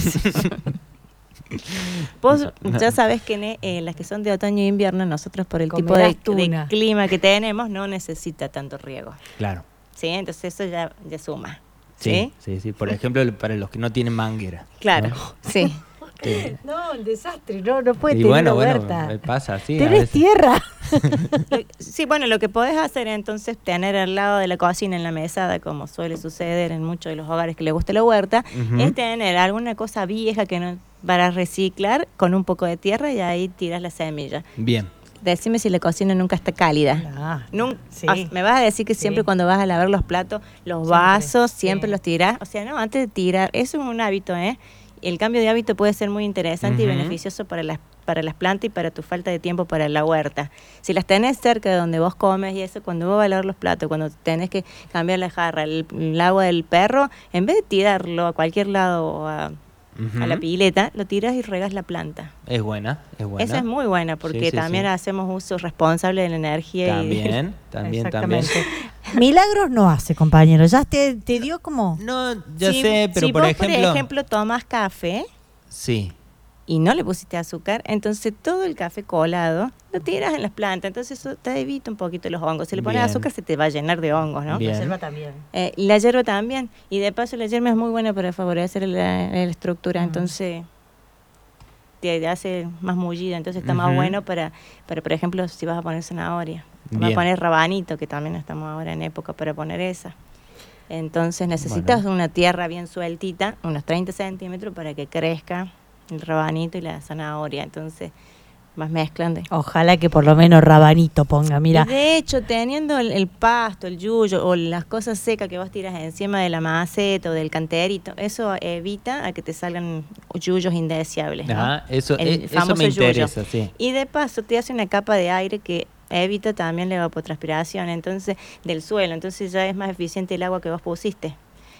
Vos ya sabés que las que son de otoño e invierno, nosotros por el tipo de clima que tenemos no necesita tanto riego. Claro. Sí, entonces eso ya suma. Sí. Por ejemplo, para los que no tienen manguera. Claro, ¿no? Sí. No, el desastre, no puede tener una huerta. Bueno, pasa así. ¿Tenés tierra? Sí, bueno, lo que podés hacer entonces, tener al lado de la cocina en la mesada, como suele suceder en muchos de los hogares que les gusta la huerta, es tener alguna cosa vieja que no para reciclar con un poco de tierra y ahí tiras la semilla. Bien. Decime si la cocina nunca está cálida. Sí. Me vas a decir que siempre cuando vas a lavar los platos, los vasos, siempre los tirás. O sea, no, antes de tirar, eso es un hábito, El cambio de hábito puede ser muy interesante y beneficioso para las plantas y para tu falta de tiempo para la huerta. Si las tenés cerca de donde vos comes y eso, cuando vos vas a lavar los platos, cuando tenés que cambiar la jarra, el agua del perro, en vez de tirarlo a cualquier lado o a la pileta, lo tiras y regas la planta. Es buena. Esa es muy buena porque también hacemos uso responsable de la energía. También. Milagros no hace, compañero. Ya te dio como... No, ya sé, pero por ejemplo, tomas café... Sí. Y no le pusiste azúcar, entonces todo el café colado lo tiras en las plantas, entonces eso te evita un poquito los hongos. Si le pones azúcar se te va a llenar de hongos, ¿no? La hierba también. La hierba también, y de paso la hierba es muy buena para favorecer la estructura, entonces te hace más mullida, entonces está más bueno para, por ejemplo, si vas a poner zanahoria, vas a poner rabanito, que también estamos ahora en época para poner esa. Entonces necesitas una tierra bien sueltita, unos 30 centímetros para que crezca el rabanito y la zanahoria, entonces más mezclan de... Ojalá que por lo menos rabanito ponga, mira. Y de hecho, teniendo el pasto, el yuyo o las cosas secas que vos tiras encima de la maceta o del canterito, eso evita a que te salgan yuyos indeseables, ¿no? Ajá, eso me interesa, sí. Y de paso te hace una capa de aire que evita también la evapotranspiración del suelo, entonces ya es más eficiente el agua que vos pusiste.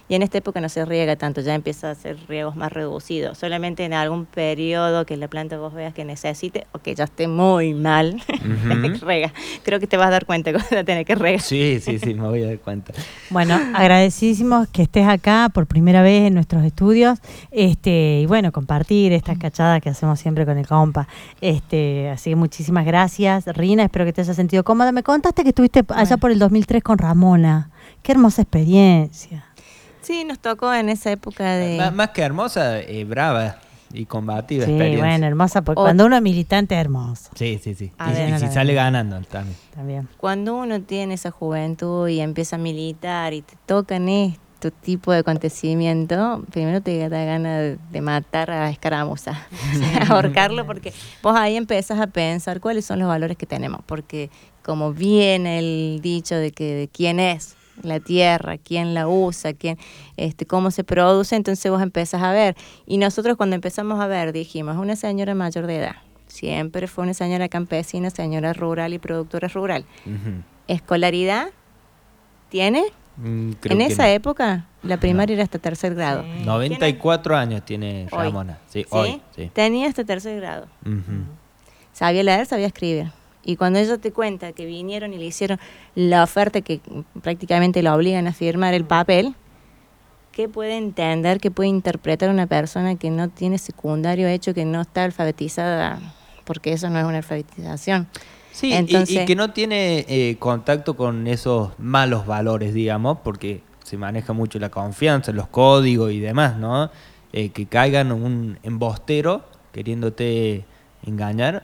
Y en esta época no se riega tanto, ya empieza a ser riegos más reducidos. Solamente en algún periodo que la planta vos veas que necesite o que ya esté muy mal, rega. Creo que te vas a dar cuenta cuando tenés que regar. Sí, me voy a dar cuenta. Bueno, agradecidísimos que estés acá por primera vez en nuestros estudios, y bueno, compartir estas cachadas que hacemos siempre con el compa. Así que muchísimas gracias, Rina, espero que te hayas sentido cómoda. Me contaste que estuviste allá por el 2003 con Ramona. Qué hermosa experiencia. Sí, nos tocó en esa época de... Más que hermosa, brava y combativa Sí, experiencia. bueno, hermosa, porque cuando uno es militante es hermoso. Sí. Y ver, si sale ganando también. Cuando uno tiene esa juventud y empieza a militar y te tocan este tipo de acontecimiento, primero te da ganas de matar a escaramuza, ahorcarlo, porque vos ahí empezás a pensar cuáles son los valores que tenemos, porque como viene el dicho de que de quién es la tierra, quién la usa, cómo se produce, entonces vos empezás a ver. Y nosotros cuando empezamos a ver dijimos, una señora mayor de edad, siempre fue una señora campesina, señora rural y productora rural. ¿Escolaridad tiene? En esa época la primaria era hasta tercer grado. 94 años tiene Ramona. Sí, hoy. Sí. Tenía hasta tercer grado. Sabía leer, sabía escribir. Y cuando ella te cuenta que vinieron y le hicieron la oferta que prácticamente la obligan a firmar el papel, ¿qué puede entender, qué puede interpretar una persona que no tiene secundario hecho, que no está alfabetizada? Porque eso no es una alfabetización. Sí, entonces, y que no tiene contacto con esos malos valores, digamos, porque se maneja mucho la confianza, los códigos y demás, ¿no? Que caigan un embostero queriéndote engañar.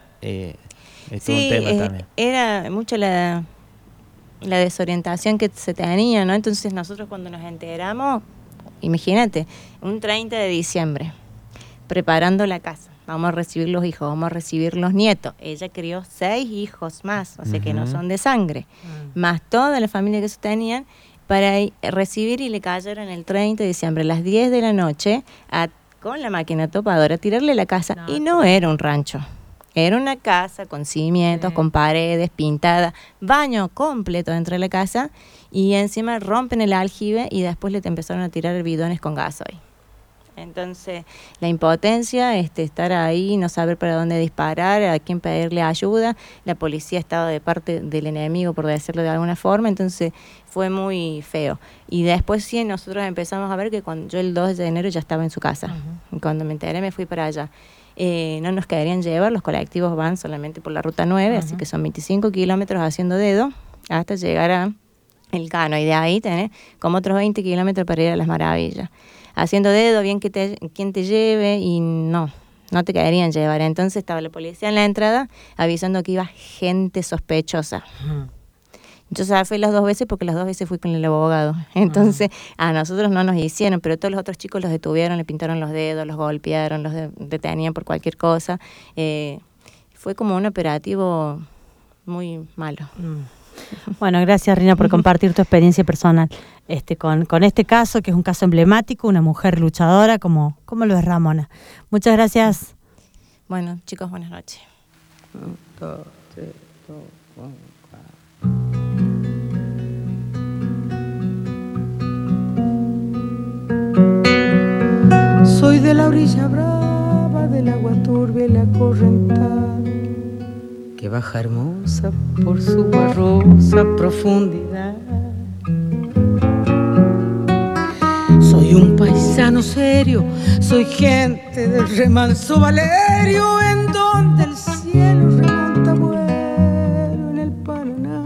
Es un tema también. Era mucho la desorientación que se tenía, ¿no? Entonces nosotros cuando nos enteramos, imagínate, un 30 de diciembre, preparando la casa, vamos a recibir los hijos, vamos a recibir los nietos. Ella crió 6 hijos más, o sea que no son de sangre, más toda la familia que se tenían, para recibir, y le cayeron el 30 de diciembre a las 10 de la noche con la máquina topadora a tirarle la casa, y no era un rancho. Era una casa con cimientos, con paredes pintadas, baño completo dentro de la casa, y encima rompen el aljibe y después le empezaron a tirar bidones con gasoil. Entonces, la impotencia, estar ahí, no saber para dónde disparar, a quién pedirle ayuda. La policía estaba de parte del enemigo, por decirlo de alguna forma, entonces fue muy feo. Y después sí, nosotros empezamos a ver que cuando yo el 2 de enero ya estaba en su casa. Y cuando me enteré me fui para allá. No nos quedarían llevar, los colectivos van solamente por la ruta 9, así que son 25 kilómetros haciendo dedo hasta llegar a El Cano, y de ahí tenés como otros 20 kilómetros para ir a Las Maravillas. Haciendo dedo, bien quien te lleve, y no te quedarían llevar. Entonces estaba la policía en la entrada avisando que iba gente sospechosa. Yo fui las 2 veces porque las 2 veces fui con el abogado. Entonces a nosotros no nos hicieron, pero todos los otros chicos los detuvieron, le pintaron los dedos, los golpearon, los detenían por cualquier cosa. Fue como un operativo muy malo. Bueno, gracias, Rina, por compartir tu experiencia personal con este caso, que es un caso emblemático, una mujer luchadora como lo es Ramona. Muchas gracias. Bueno, chicos, buenas noches. Soy de la orilla brava, del agua turbia y la correntada, que baja hermosa por su barrosa profundidad. Soy un paisano serio, soy gente del remanso Valerio, en donde el cielo remonta vuelo en el Paraná.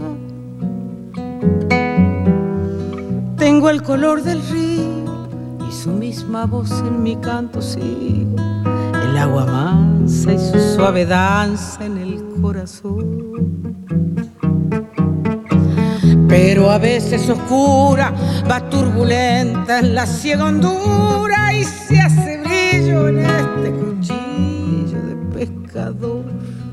Tengo el color del río y su misma voz en mi canto sigo, el agua mansa y su suave danza en el corazón. Pero a veces oscura, va turbulenta en la ciega hondura, y se hace brillo en este cuchillo de pescador.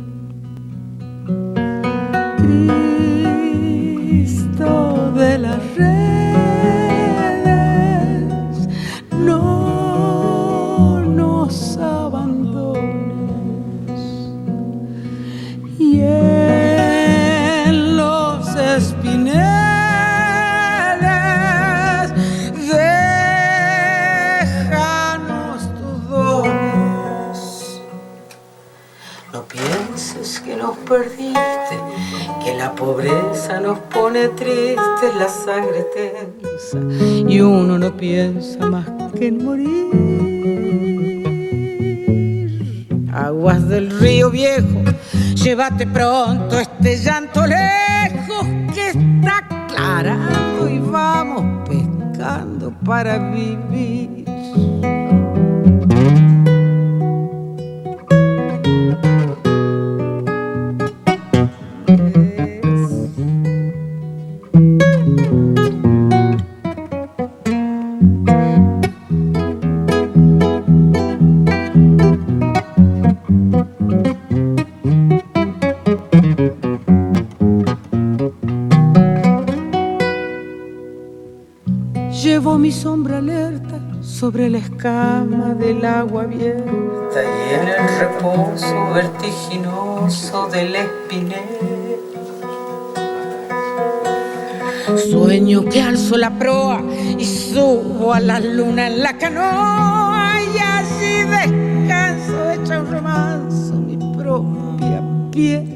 Cristo de las redes, no nos abandones, y en los espineles de la pobreza nos pone tristes, la sangre tensa, y uno no piensa más que en morir. Aguas del río viejo, llévate pronto este llanto lejos que está aclarando y vamos pescando para vivir. Llevo mi sombra alerta sobre la escama del agua abierta y en el reposo vertiginoso del espinel. Sueño que alzo la proa y subo a la luna en la canoa y allí descanso hecha un remanso mi propia piel.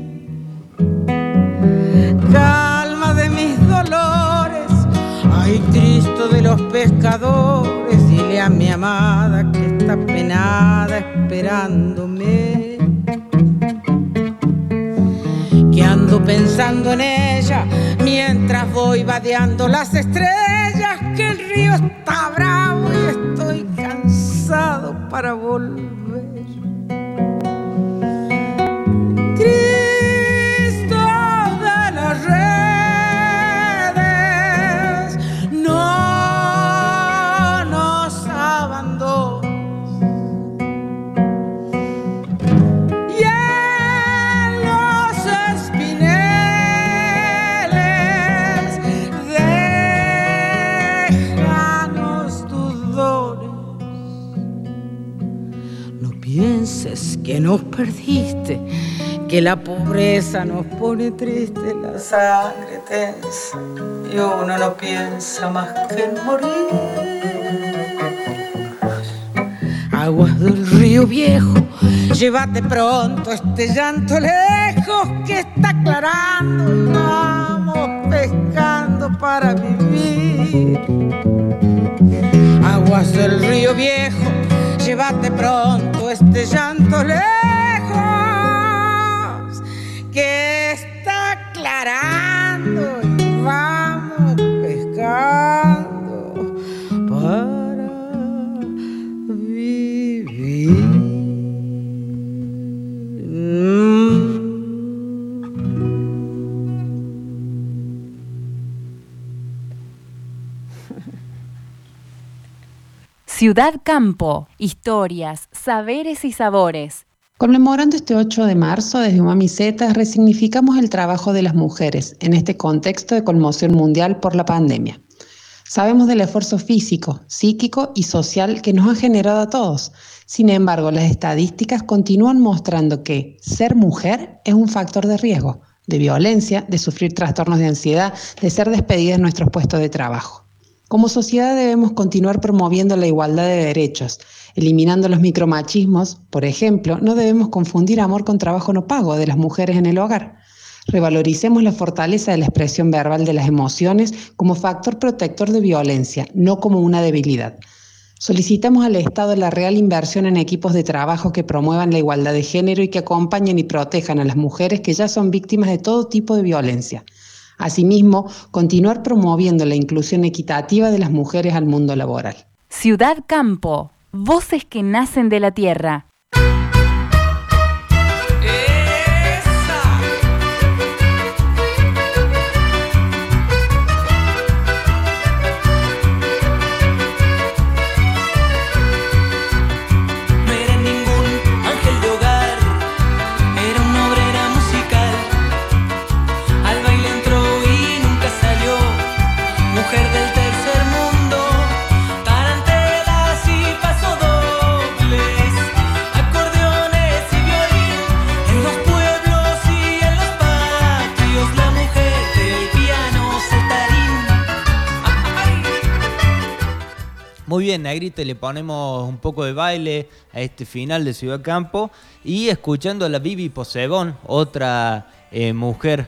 Calma de mis dolores, ay, Cristo de los pescadores, dile a mi amada que está penada esperándome, que ando pensando en ella mientras voy vadeando las estrellas, que el río está bravo y estoy cansado para volver. Cristo de las redes, no nos abandones. Y en los espineles déjanos tus dones. No pienses que nos perdiste, que la pobreza nos pone triste, la sangre tensa y uno no piensa más que en morir. Aguas del río viejo, llévate pronto este llanto lejos que está aclarando y vamos pescando para vivir. Aguas del río viejo, llévate pronto este llanto lejos que está aclarando y vamos pescando para vivir. Ciudad Campo, historias, saberes y sabores. Conmemorando este 8 de marzo, desde Umami Zeta resignificamos el trabajo de las mujeres en este contexto de conmoción mundial por la pandemia. Sabemos del esfuerzo físico, psíquico y social que nos ha generado a todos. Sin embargo, las estadísticas continúan mostrando que ser mujer es un factor de riesgo, de violencia, de sufrir trastornos de ansiedad, de ser despedida en nuestros puestos de trabajo. Como sociedad debemos continuar promoviendo la igualdad de derechos, eliminando los micromachismos. Por ejemplo, no debemos confundir amor con trabajo no pago de las mujeres en el hogar. Revaloricemos la fortaleza de la expresión verbal de las emociones como factor protector de violencia, no como una debilidad. Solicitamos al Estado la real inversión en equipos de trabajo que promuevan la igualdad de género y que acompañen y protejan a las mujeres que ya son víctimas de todo tipo de violencia. Asimismo, continuar promoviendo la inclusión equitativa de las mujeres al mundo laboral. Ciudad Campo, voces que nacen de la tierra. Muy bien, Negrita, le ponemos un poco de baile a este final de Ciudad Campo y escuchando a la Bibi Posebón, otra mujer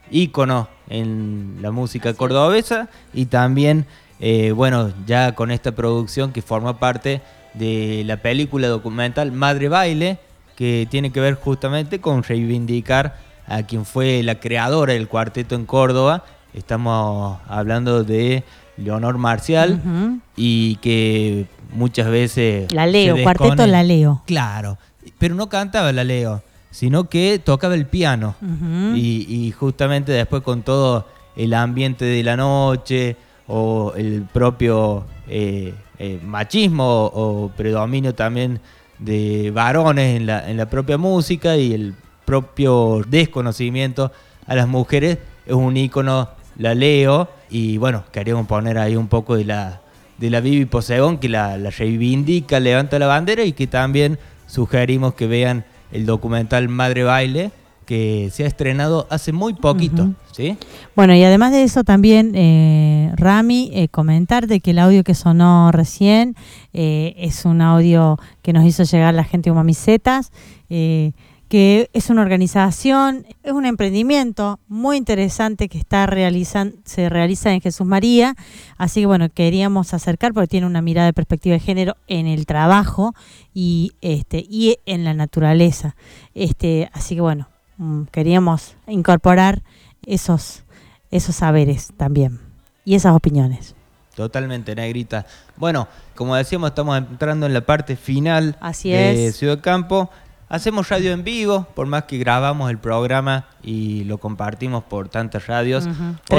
ícono en la música cordobesa y también, bueno, ya con esta producción que forma parte de la película documental Madre Baile, que tiene que ver justamente con reivindicar a quien fue la creadora del cuarteto en Córdoba. Estamos hablando de Leonor Marcial, y que muchas veces la Leo, cuarteto La Leo. Claro, pero no cantaba la Leo, sino que tocaba el piano. Y justamente después, con todo el ambiente de la noche o el propio machismo o predominio también de varones en la propia música y el propio desconocimiento a las mujeres, es un ícono la Leo. Y bueno, queríamos poner ahí un poco de la Vivi Posebón, que la reivindica, levanta la bandera, y que también sugerimos que vean el documental Madre Baile, que se ha estrenado hace muy poquito, ¿sí? Bueno, y además de eso también, Rami, comentar de que el audio que sonó recién es un audio que nos hizo llegar la gente de Umamisetas, que es una organización, es un emprendimiento muy interesante que se realiza en Jesús María. Así que bueno, queríamos acercar porque tiene una mirada de perspectiva de género en el trabajo y en la naturaleza. Así que bueno, queríamos incorporar esos saberes también y esas opiniones. Totalmente, Negrita. Bueno, como decíamos, estamos entrando en la parte final Así de es. Ciudad Campo. Hacemos radio en vivo, por más que grabamos el programa y lo compartimos por tantas radios.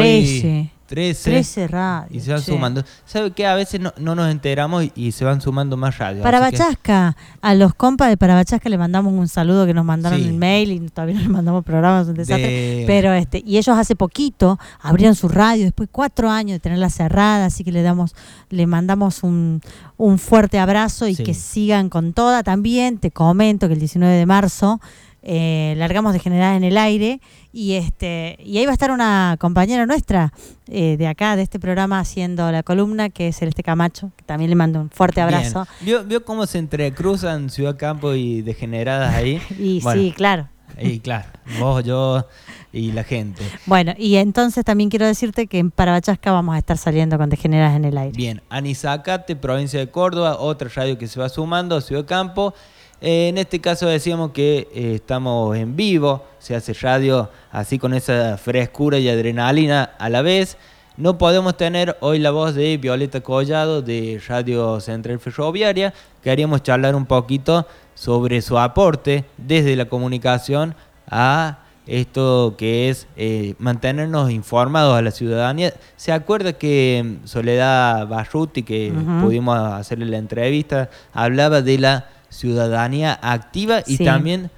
13 radios. Y se van sumando. ¿Sabe qué? A veces no nos enteramos y se van sumando más radios. Parabachasca, a los compas de Parabachasca le mandamos un saludo, que nos mandaron un mail y todavía no les mandamos programas, un desastre. Pero y ellos hace poquito abrieron su radio, después 4 años de tenerla cerrada, así que le mandamos un fuerte abrazo y que sigan con toda. También te comento que el 19 de marzo largamos Degeneradas en el Aire, y ahí va a estar una compañera nuestra de acá, de este programa, haciendo la columna, que es Celeste Camacho, que también le mando un fuerte abrazo. ¿Vio cómo se entrecruzan Ciudad Campo y Degeneradas ahí? Y bueno, sí, claro. Y claro, vos, yo y la gente. Bueno, y entonces también quiero decirte que en Parabachasca vamos a estar saliendo con Degeneradas en el Aire. Bien, Anizacate, provincia de Córdoba, otra radio que se va sumando, Ciudad Campo. En este caso decíamos que estamos en vivo, se hace radio así con esa frescura y adrenalina a la vez. No podemos tener hoy la voz de Violeta Collado de Radio Central Ferroviaria. Queríamos charlar un poquito sobre su aporte desde la comunicación a esto que es mantenernos informados a la ciudadanía. ¿Se acuerda que Soledad Barruti, que pudimos hacerle la entrevista, hablaba de la ciudadanía activa y también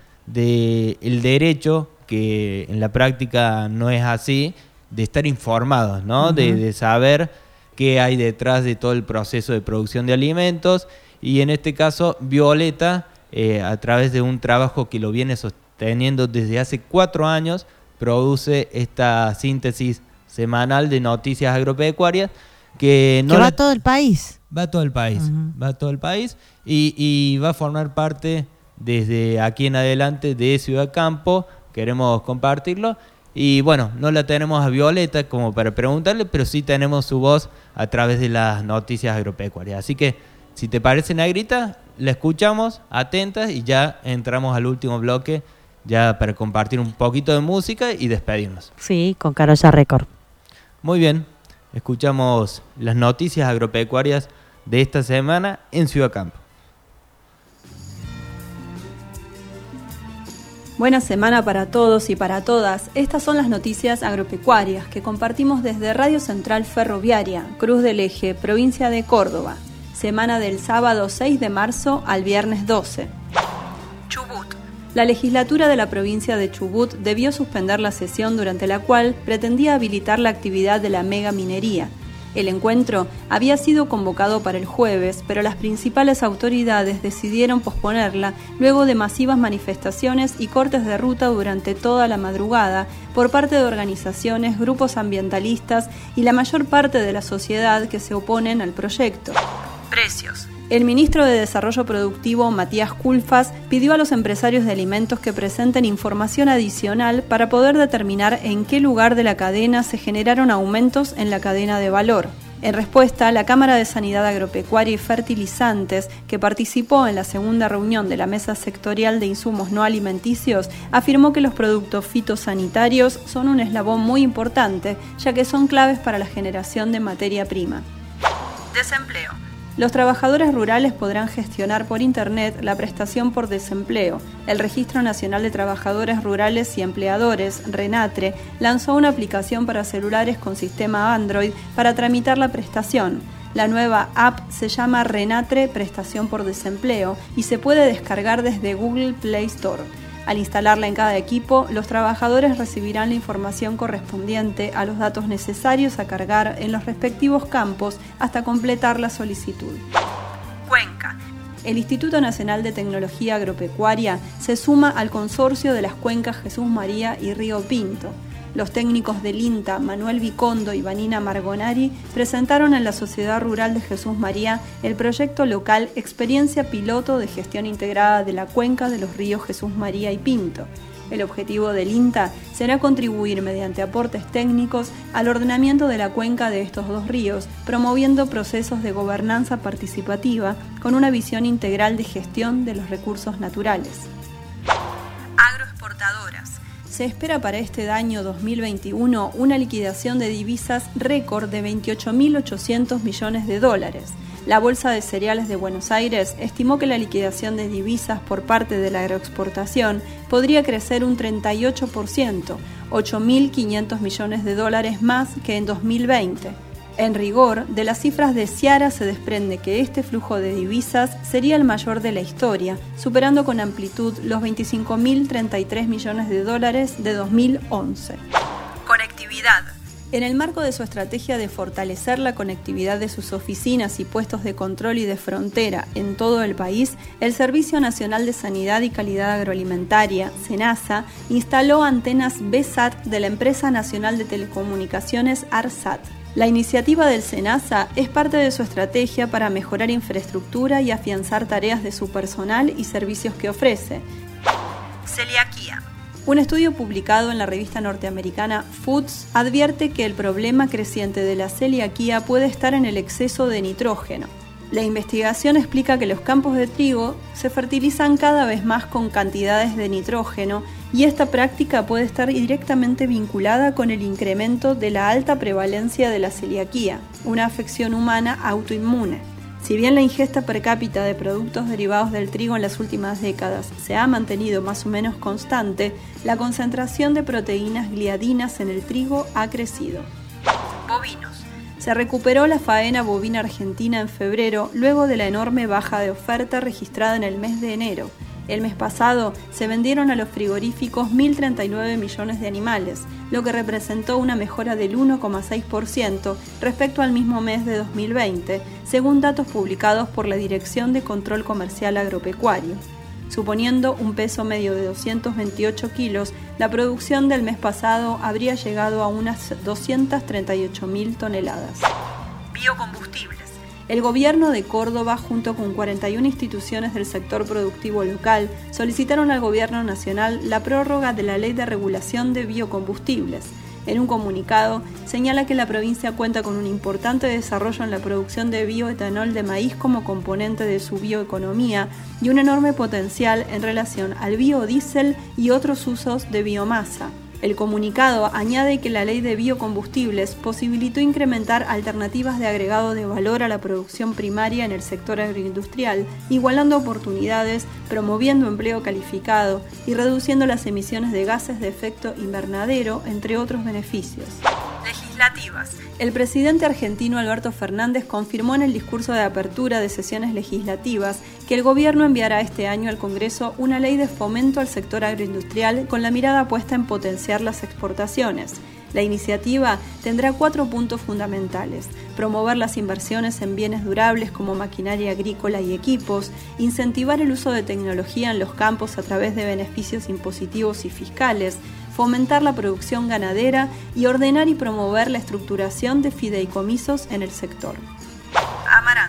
del derecho, que en la práctica no es así, de estar informados, ¿no? De saber qué hay detrás de todo el proceso de producción de alimentos? Y en este caso, Violeta, a través de un trabajo que lo viene sosteniendo desde hace 4 años, produce esta síntesis semanal de noticias agropecuarias que va a todo el país. Va a todo el país, va a todo el país, y va a formar parte desde aquí en adelante de Ciudad Campo. Queremos compartirlo. Y bueno, no la tenemos a Violeta como para preguntarle, pero sí tenemos su voz a través de las noticias agropecuarias. Así que, si te parece, Negrita, la escuchamos atentas y ya entramos al último bloque, ya para compartir un poquito de música y despedirnos. Sí, con Carolla Record. Muy bien, escuchamos las noticias agropecuarias de esta semana en Ciudad Campo. Buena semana para todos y para todas. Estas son las noticias agropecuarias que compartimos desde Radio Central Ferroviaria, Cruz del Eje, provincia de Córdoba. Semana del sábado 6 de marzo al viernes 12. Chubut. La legislatura de la provincia de Chubut debió suspender la sesión durante la cual pretendía habilitar la actividad de la mega minería. El encuentro había sido convocado para el jueves, pero las principales autoridades decidieron posponerla luego de masivas manifestaciones y cortes de ruta durante toda la madrugada por parte de organizaciones, grupos ambientalistas y la mayor parte de la sociedad que se oponen al proyecto. Precios. El ministro de Desarrollo Productivo, Matías Culfas, pidió a los empresarios de alimentos que presenten información adicional para poder determinar en qué lugar de la cadena se generaron aumentos en la cadena de valor. En respuesta, la Cámara de Sanidad Agropecuaria y Fertilizantes, que participó en la segunda reunión de la Mesa Sectorial de Insumos No Alimenticios, afirmó que los productos fitosanitarios son un eslabón muy importante, ya que son claves para la generación de materia prima. Desempleo. Los trabajadores rurales podrán gestionar por Internet la prestación por desempleo. El Registro Nacional de Trabajadores Rurales y Empleadores, RENATRE, lanzó una aplicación para celulares con sistema Android para tramitar la prestación. La nueva app se llama RENATRE Prestación por Desempleo y se puede descargar desde Google Play Store. Al instalarla en cada equipo, los trabajadores recibirán la información correspondiente a los datos necesarios a cargar en los respectivos campos hasta completar la solicitud. Cuenca. El Instituto Nacional de Tecnología Agropecuaria se suma al consorcio de las cuencas Jesús María y Río Pinto. Los técnicos del INTA, Manuel Vicondo y Vanina Margonari, presentaron en la Sociedad Rural de Jesús María el proyecto local Experiencia Piloto de Gestión Integrada de la Cuenca de los Ríos Jesús María y Pinto. El objetivo del INTA será contribuir mediante aportes técnicos al ordenamiento de la cuenca de estos dos ríos, promoviendo procesos de gobernanza participativa con una visión integral de gestión de los recursos naturales. Agroexportadoras. Se espera para este año 2021 una liquidación de divisas récord de 28.800 millones de dólares. La Bolsa de Cereales de Buenos Aires estimó que la liquidación de divisas por parte de la agroexportación podría crecer un 38%, 8.500 millones de dólares más que en 2020. En rigor, de las cifras de Ciara se desprende que este flujo de divisas sería el mayor de la historia, superando con amplitud los 25.033 millones de dólares de 2011. Conectividad. En el marco de su estrategia de fortalecer la conectividad de sus oficinas y puestos de control y de frontera en todo el país, el Servicio Nacional de Sanidad y Calidad Agroalimentaria, SENASA, instaló antenas BSAT de la Empresa Nacional de Telecomunicaciones ARSAT. La iniciativa del SENASA es parte de su estrategia para mejorar infraestructura y afianzar tareas de su personal y servicios que ofrece. Celiaquía. Un estudio publicado en la revista norteamericana Foods advierte que el problema creciente de la celiaquía puede estar en el exceso de nitrógeno. La investigación explica que los campos de trigo se fertilizan cada vez más con cantidades de nitrógeno y esta práctica puede estar directamente vinculada con el incremento de la alta prevalencia de la celiaquía, una afección humana autoinmune. Si bien la ingesta per cápita de productos derivados del trigo en las últimas décadas se ha mantenido más o menos constante, la concentración de proteínas gliadinas en el trigo ha crecido. Bovinos. Se recuperó la faena bovina argentina en febrero luego de la enorme baja de oferta registrada en el mes de enero. El mes pasado se vendieron a los frigoríficos 1.039 millones de animales, lo que representó una mejora del 1,6% respecto al mismo mes de 2020, según datos publicados por la Dirección de Control Comercial Agropecuario. Suponiendo un peso medio de 228 kilos, la producción del mes pasado habría llegado a unas 238.000 toneladas. Biocombustibles. El gobierno de Córdoba, junto con 41 instituciones del sector productivo local, solicitaron al gobierno nacional la prórroga de la Ley de Regulación de Biocombustibles. En un comunicado, señala que la provincia cuenta con un importante desarrollo en la producción de bioetanol de maíz como componente de su bioeconomía y un enorme potencial en relación al biodiesel y otros usos de biomasa. El comunicado añade que la ley de biocombustibles posibilitó incrementar alternativas de agregado de valor a la producción primaria en el sector agroindustrial, igualando oportunidades, promoviendo empleo calificado y reduciendo las emisiones de gases de efecto invernadero, entre otros beneficios. Legislativas. El presidente argentino Alberto Fernández confirmó en el discurso de apertura de sesiones legislativas que el gobierno enviará este año al Congreso una ley de fomento al sector agroindustrial con la mirada puesta en potenciar las exportaciones. La iniciativa tendrá 4 puntos fundamentales: promover las inversiones en bienes durables como maquinaria agrícola y equipos, incentivar el uso de tecnología en los campos a través de beneficios impositivos y fiscales, fomentar la producción ganadera y ordenar y promover la estructuración de fideicomisos en el sector. Amaranto.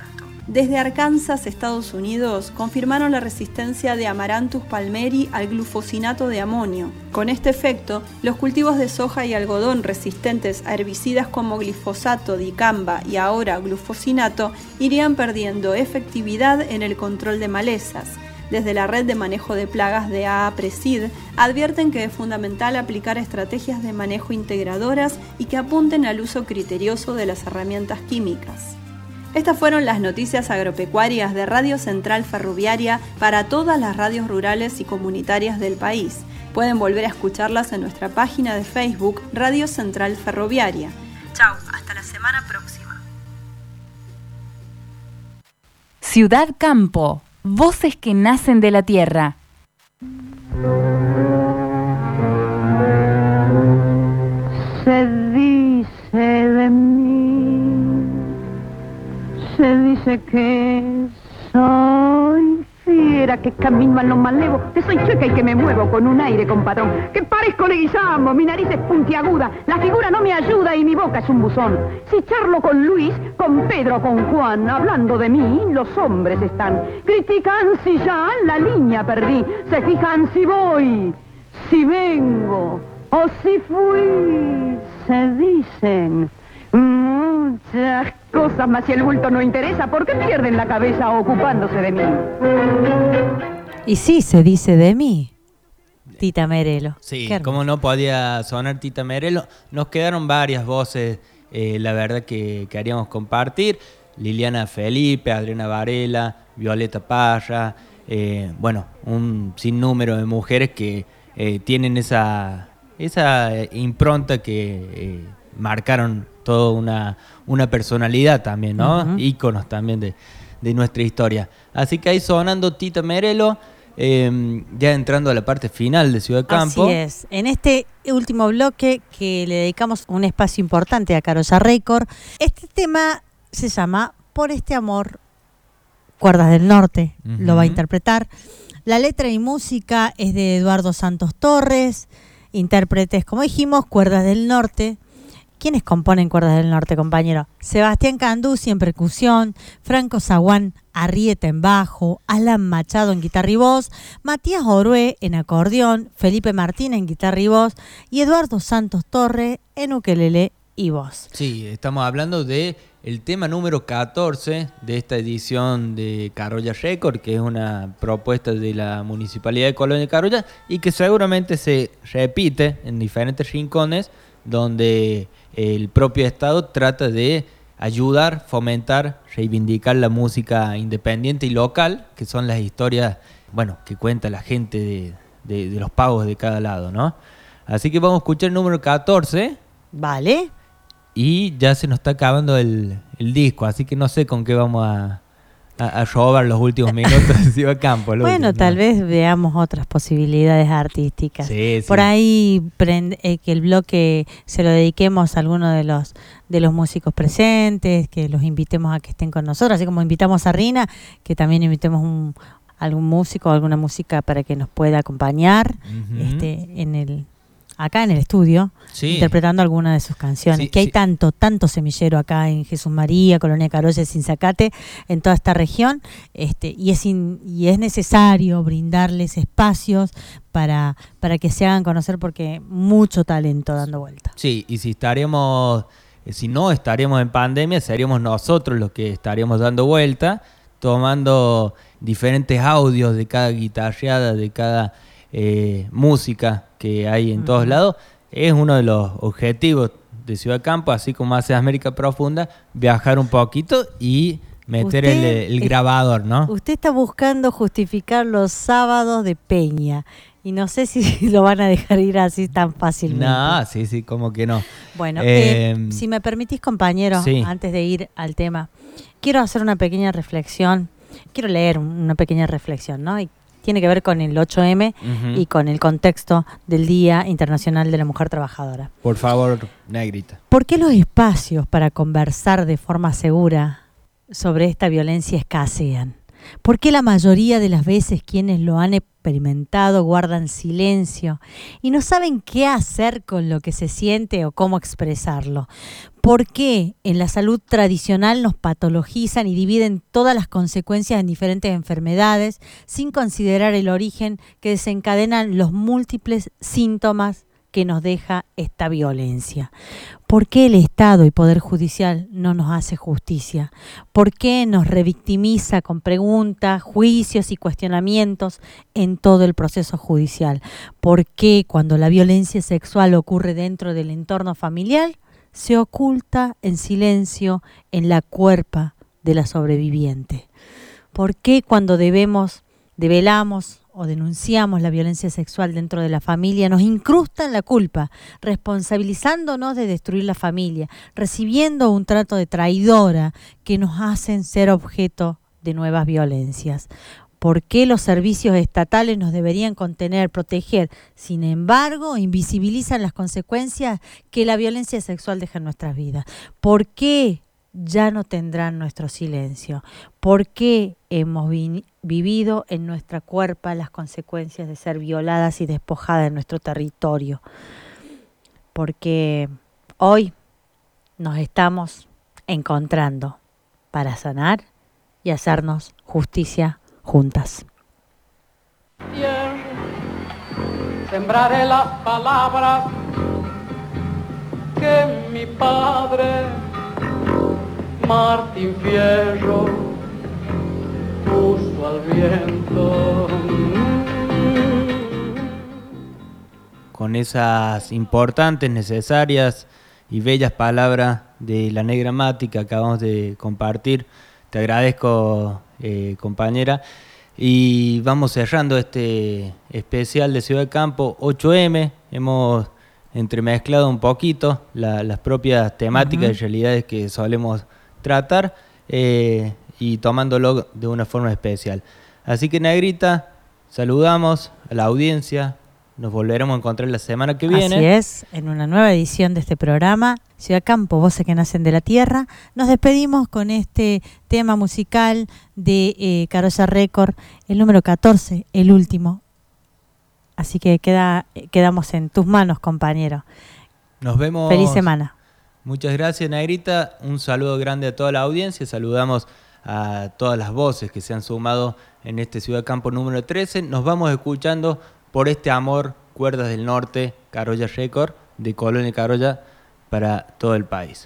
Desde Arkansas, Estados Unidos, confirmaron la resistencia de Amaranthus palmeri al glufosinato de amonio. Con este efecto, los cultivos de soja y algodón resistentes a herbicidas como glifosato, dicamba y ahora glufosinato irían perdiendo efectividad en el control de malezas. Desde la Red de Manejo de Plagas de AAPRESID advierten que es fundamental aplicar estrategias de manejo integradoras y que apunten al uso criterioso de las herramientas químicas. Estas fueron las noticias agropecuarias de Radio Central Ferroviaria para todas las radios rurales y comunitarias del país. Pueden volver a escucharlas en nuestra página de Facebook Radio Central Ferroviaria. Chau, hasta la semana próxima. Ciudad Campo, voces que nacen de la tierra. Se dice de mí, se dice que soy fiera, que camino a lo malevo, que soy chueca y que me muevo con un aire compadrón, que parezco Leguizamo, mi nariz es puntiaguda, la figura no me ayuda y mi boca es un buzón. Si charlo con Luis, con Pedro, con Juan, hablando de mí, los hombres están. Critican si ya la línea perdí, se fijan si voy, si vengo o si fui, se dicen muchas cosas, mas si el bulto no interesa, ¿por qué pierden la cabeza ocupándose de mí? Y sí, se dice de mí, Tita Merelo. Sí, como no podía sonar Tita Merelo. Nos quedaron varias voces, la verdad que queríamos compartir. Liliana Felipe, Adriana Varela, Violeta Parra, bueno, un sinnúmero de mujeres que tienen esa impronta que marcaron toda una personalidad también, ¿no? Uh-huh. Íconos también de nuestra historia. Así que ahí sonando Tita Merelo, ya entrando a la parte final de Ciudad Campo. Así es. En este último bloque que le dedicamos un espacio importante a Carolla Record, este tema se llama Por este amor, Cuerdas del Norte, uh-huh. Lo va a interpretar. La letra y música es de Eduardo Santos Torres, intérpretes, como dijimos, Cuerdas del Norte. ¿Quiénes componen Cuerdas del Norte, compañero? Sebastián Canduzzi en percusión, Franco Zaguán Arrieta en bajo, Alan Machado en guitarra y voz, Matías Orué en acordeón, Felipe Martín en guitarra y voz y Eduardo Santos Torres en ukelele y voz. Sí, estamos hablando de el tema número 14 de esta edición de Carolla Record, que es una propuesta de la Municipalidad de Colonia Carolla y que seguramente se repite en diferentes rincones donde el propio Estado trata de ayudar, fomentar, reivindicar la música independiente y local, que son las historias, bueno, que cuenta la gente de los pagos de cada lado, ¿no? Así que vamos a escuchar el número 14. Vale. Y ya se nos está acabando el disco, así que no sé con qué vamos a robar los últimos minutos de Ciudad Campo. Bueno, tal vez veamos otras posibilidades artísticas. Sí, sí. Por ahí que el bloque se lo dediquemos a alguno de los músicos presentes, que los invitemos a que estén con nosotros, así como invitamos a Rina, que también invitemos algún músico o alguna música para que nos pueda acompañar uh-huh. Acá en el estudio, sí. Interpretando alguna de sus canciones, sí, que hay sí. tanto semillero acá en Jesús María, Colonia Carolla, Sinzacate, en toda esta región, y es necesario brindarles espacios para que se hagan conocer, porque mucho talento dando vuelta. Sí, y si no estaríamos en pandemia, seríamos nosotros los que estaríamos dando vuelta, tomando diferentes audios de cada guitarreada, de cada música que hay en todos lados. Es uno de los objetivos de Ciudad Campo, así como hace América Profunda, viajar un poquito y meter el grabador, ¿no? Usted está buscando justificar los sábados de Peña y no sé si lo van a dejar ir así tan fácilmente. No, sí, como que no. Bueno, si me permitís, compañero, sí. Antes de ir al tema, quiero hacer una pequeña reflexión, quiero leer una pequeña reflexión, ¿no? Y tiene que ver con el 8M uh-huh. y con el contexto del Día Internacional de la Mujer Trabajadora. Por favor, Negrita. ¿Por qué los espacios para conversar de forma segura sobre esta violencia escasean? ¿Por qué la mayoría de las veces quienes lo han experimentado guardan silencio y no saben qué hacer con lo que se siente o cómo expresarlo? ¿Por qué en la salud tradicional nos patologizan y dividen todas las consecuencias en diferentes enfermedades sin considerar el origen que desencadenan los múltiples síntomas que nos deja esta violencia? ¿Por qué el Estado y Poder Judicial no nos hace justicia? ¿Por qué nos revictimiza con preguntas, juicios y cuestionamientos en todo el proceso judicial? ¿Por qué cuando la violencia sexual ocurre dentro del entorno familiar se oculta en silencio en la cuerpa de la sobreviviente? ¿Por qué cuando develamos o denunciamos la violencia sexual dentro de la familia nos incrustan la culpa, responsabilizándonos de destruir la familia, recibiendo un trato de traidora que nos hacen ser objeto de nuevas violencias? ¿Por qué los servicios estatales nos deberían contener, proteger? Sin embargo, invisibilizan las consecuencias que la violencia sexual deja en nuestras vidas. ¿Por qué ya no tendrán nuestro silencio? ¿Por qué hemos vivido en nuestra cuerpa las consecuencias de ser violadas y despojadas de nuestro territorio? Porque hoy nos estamos encontrando para sanar y hacernos justicia juntas. Sembraré las palabras que mi padre Martín Fierro puso al viento. Con esas importantes, necesarias y bellas palabras de la Negra Mati que acabamos de compartir, te agradezco, compañera. Y vamos cerrando este especial de Ciudad Campo 8M. Hemos entremezclado un poquito las propias temáticas y realidades que solemos tratar y tomándolo de una forma especial. Así que, Negrita, saludamos a la audiencia. Nos volveremos a encontrar la semana que viene. Así es, en una nueva edición de este programa, Ciudad Campo, voces que nacen de la tierra. Nos despedimos con este tema musical de Carolla Record, el número 14, el último. Así que quedamos en tus manos, compañero. Nos vemos. Feliz semana. Muchas gracias, Negrita. Un saludo grande a toda la audiencia. Saludamos a todas las voces que se han sumado en este Ciudad Campo número 13. Nos vamos escuchando Por este amor, Cuerdas del Norte, Carolla Record, de Colonia Carolla, para todo el país.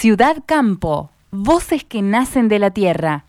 Ciudad Campo, voces que nacen de la tierra.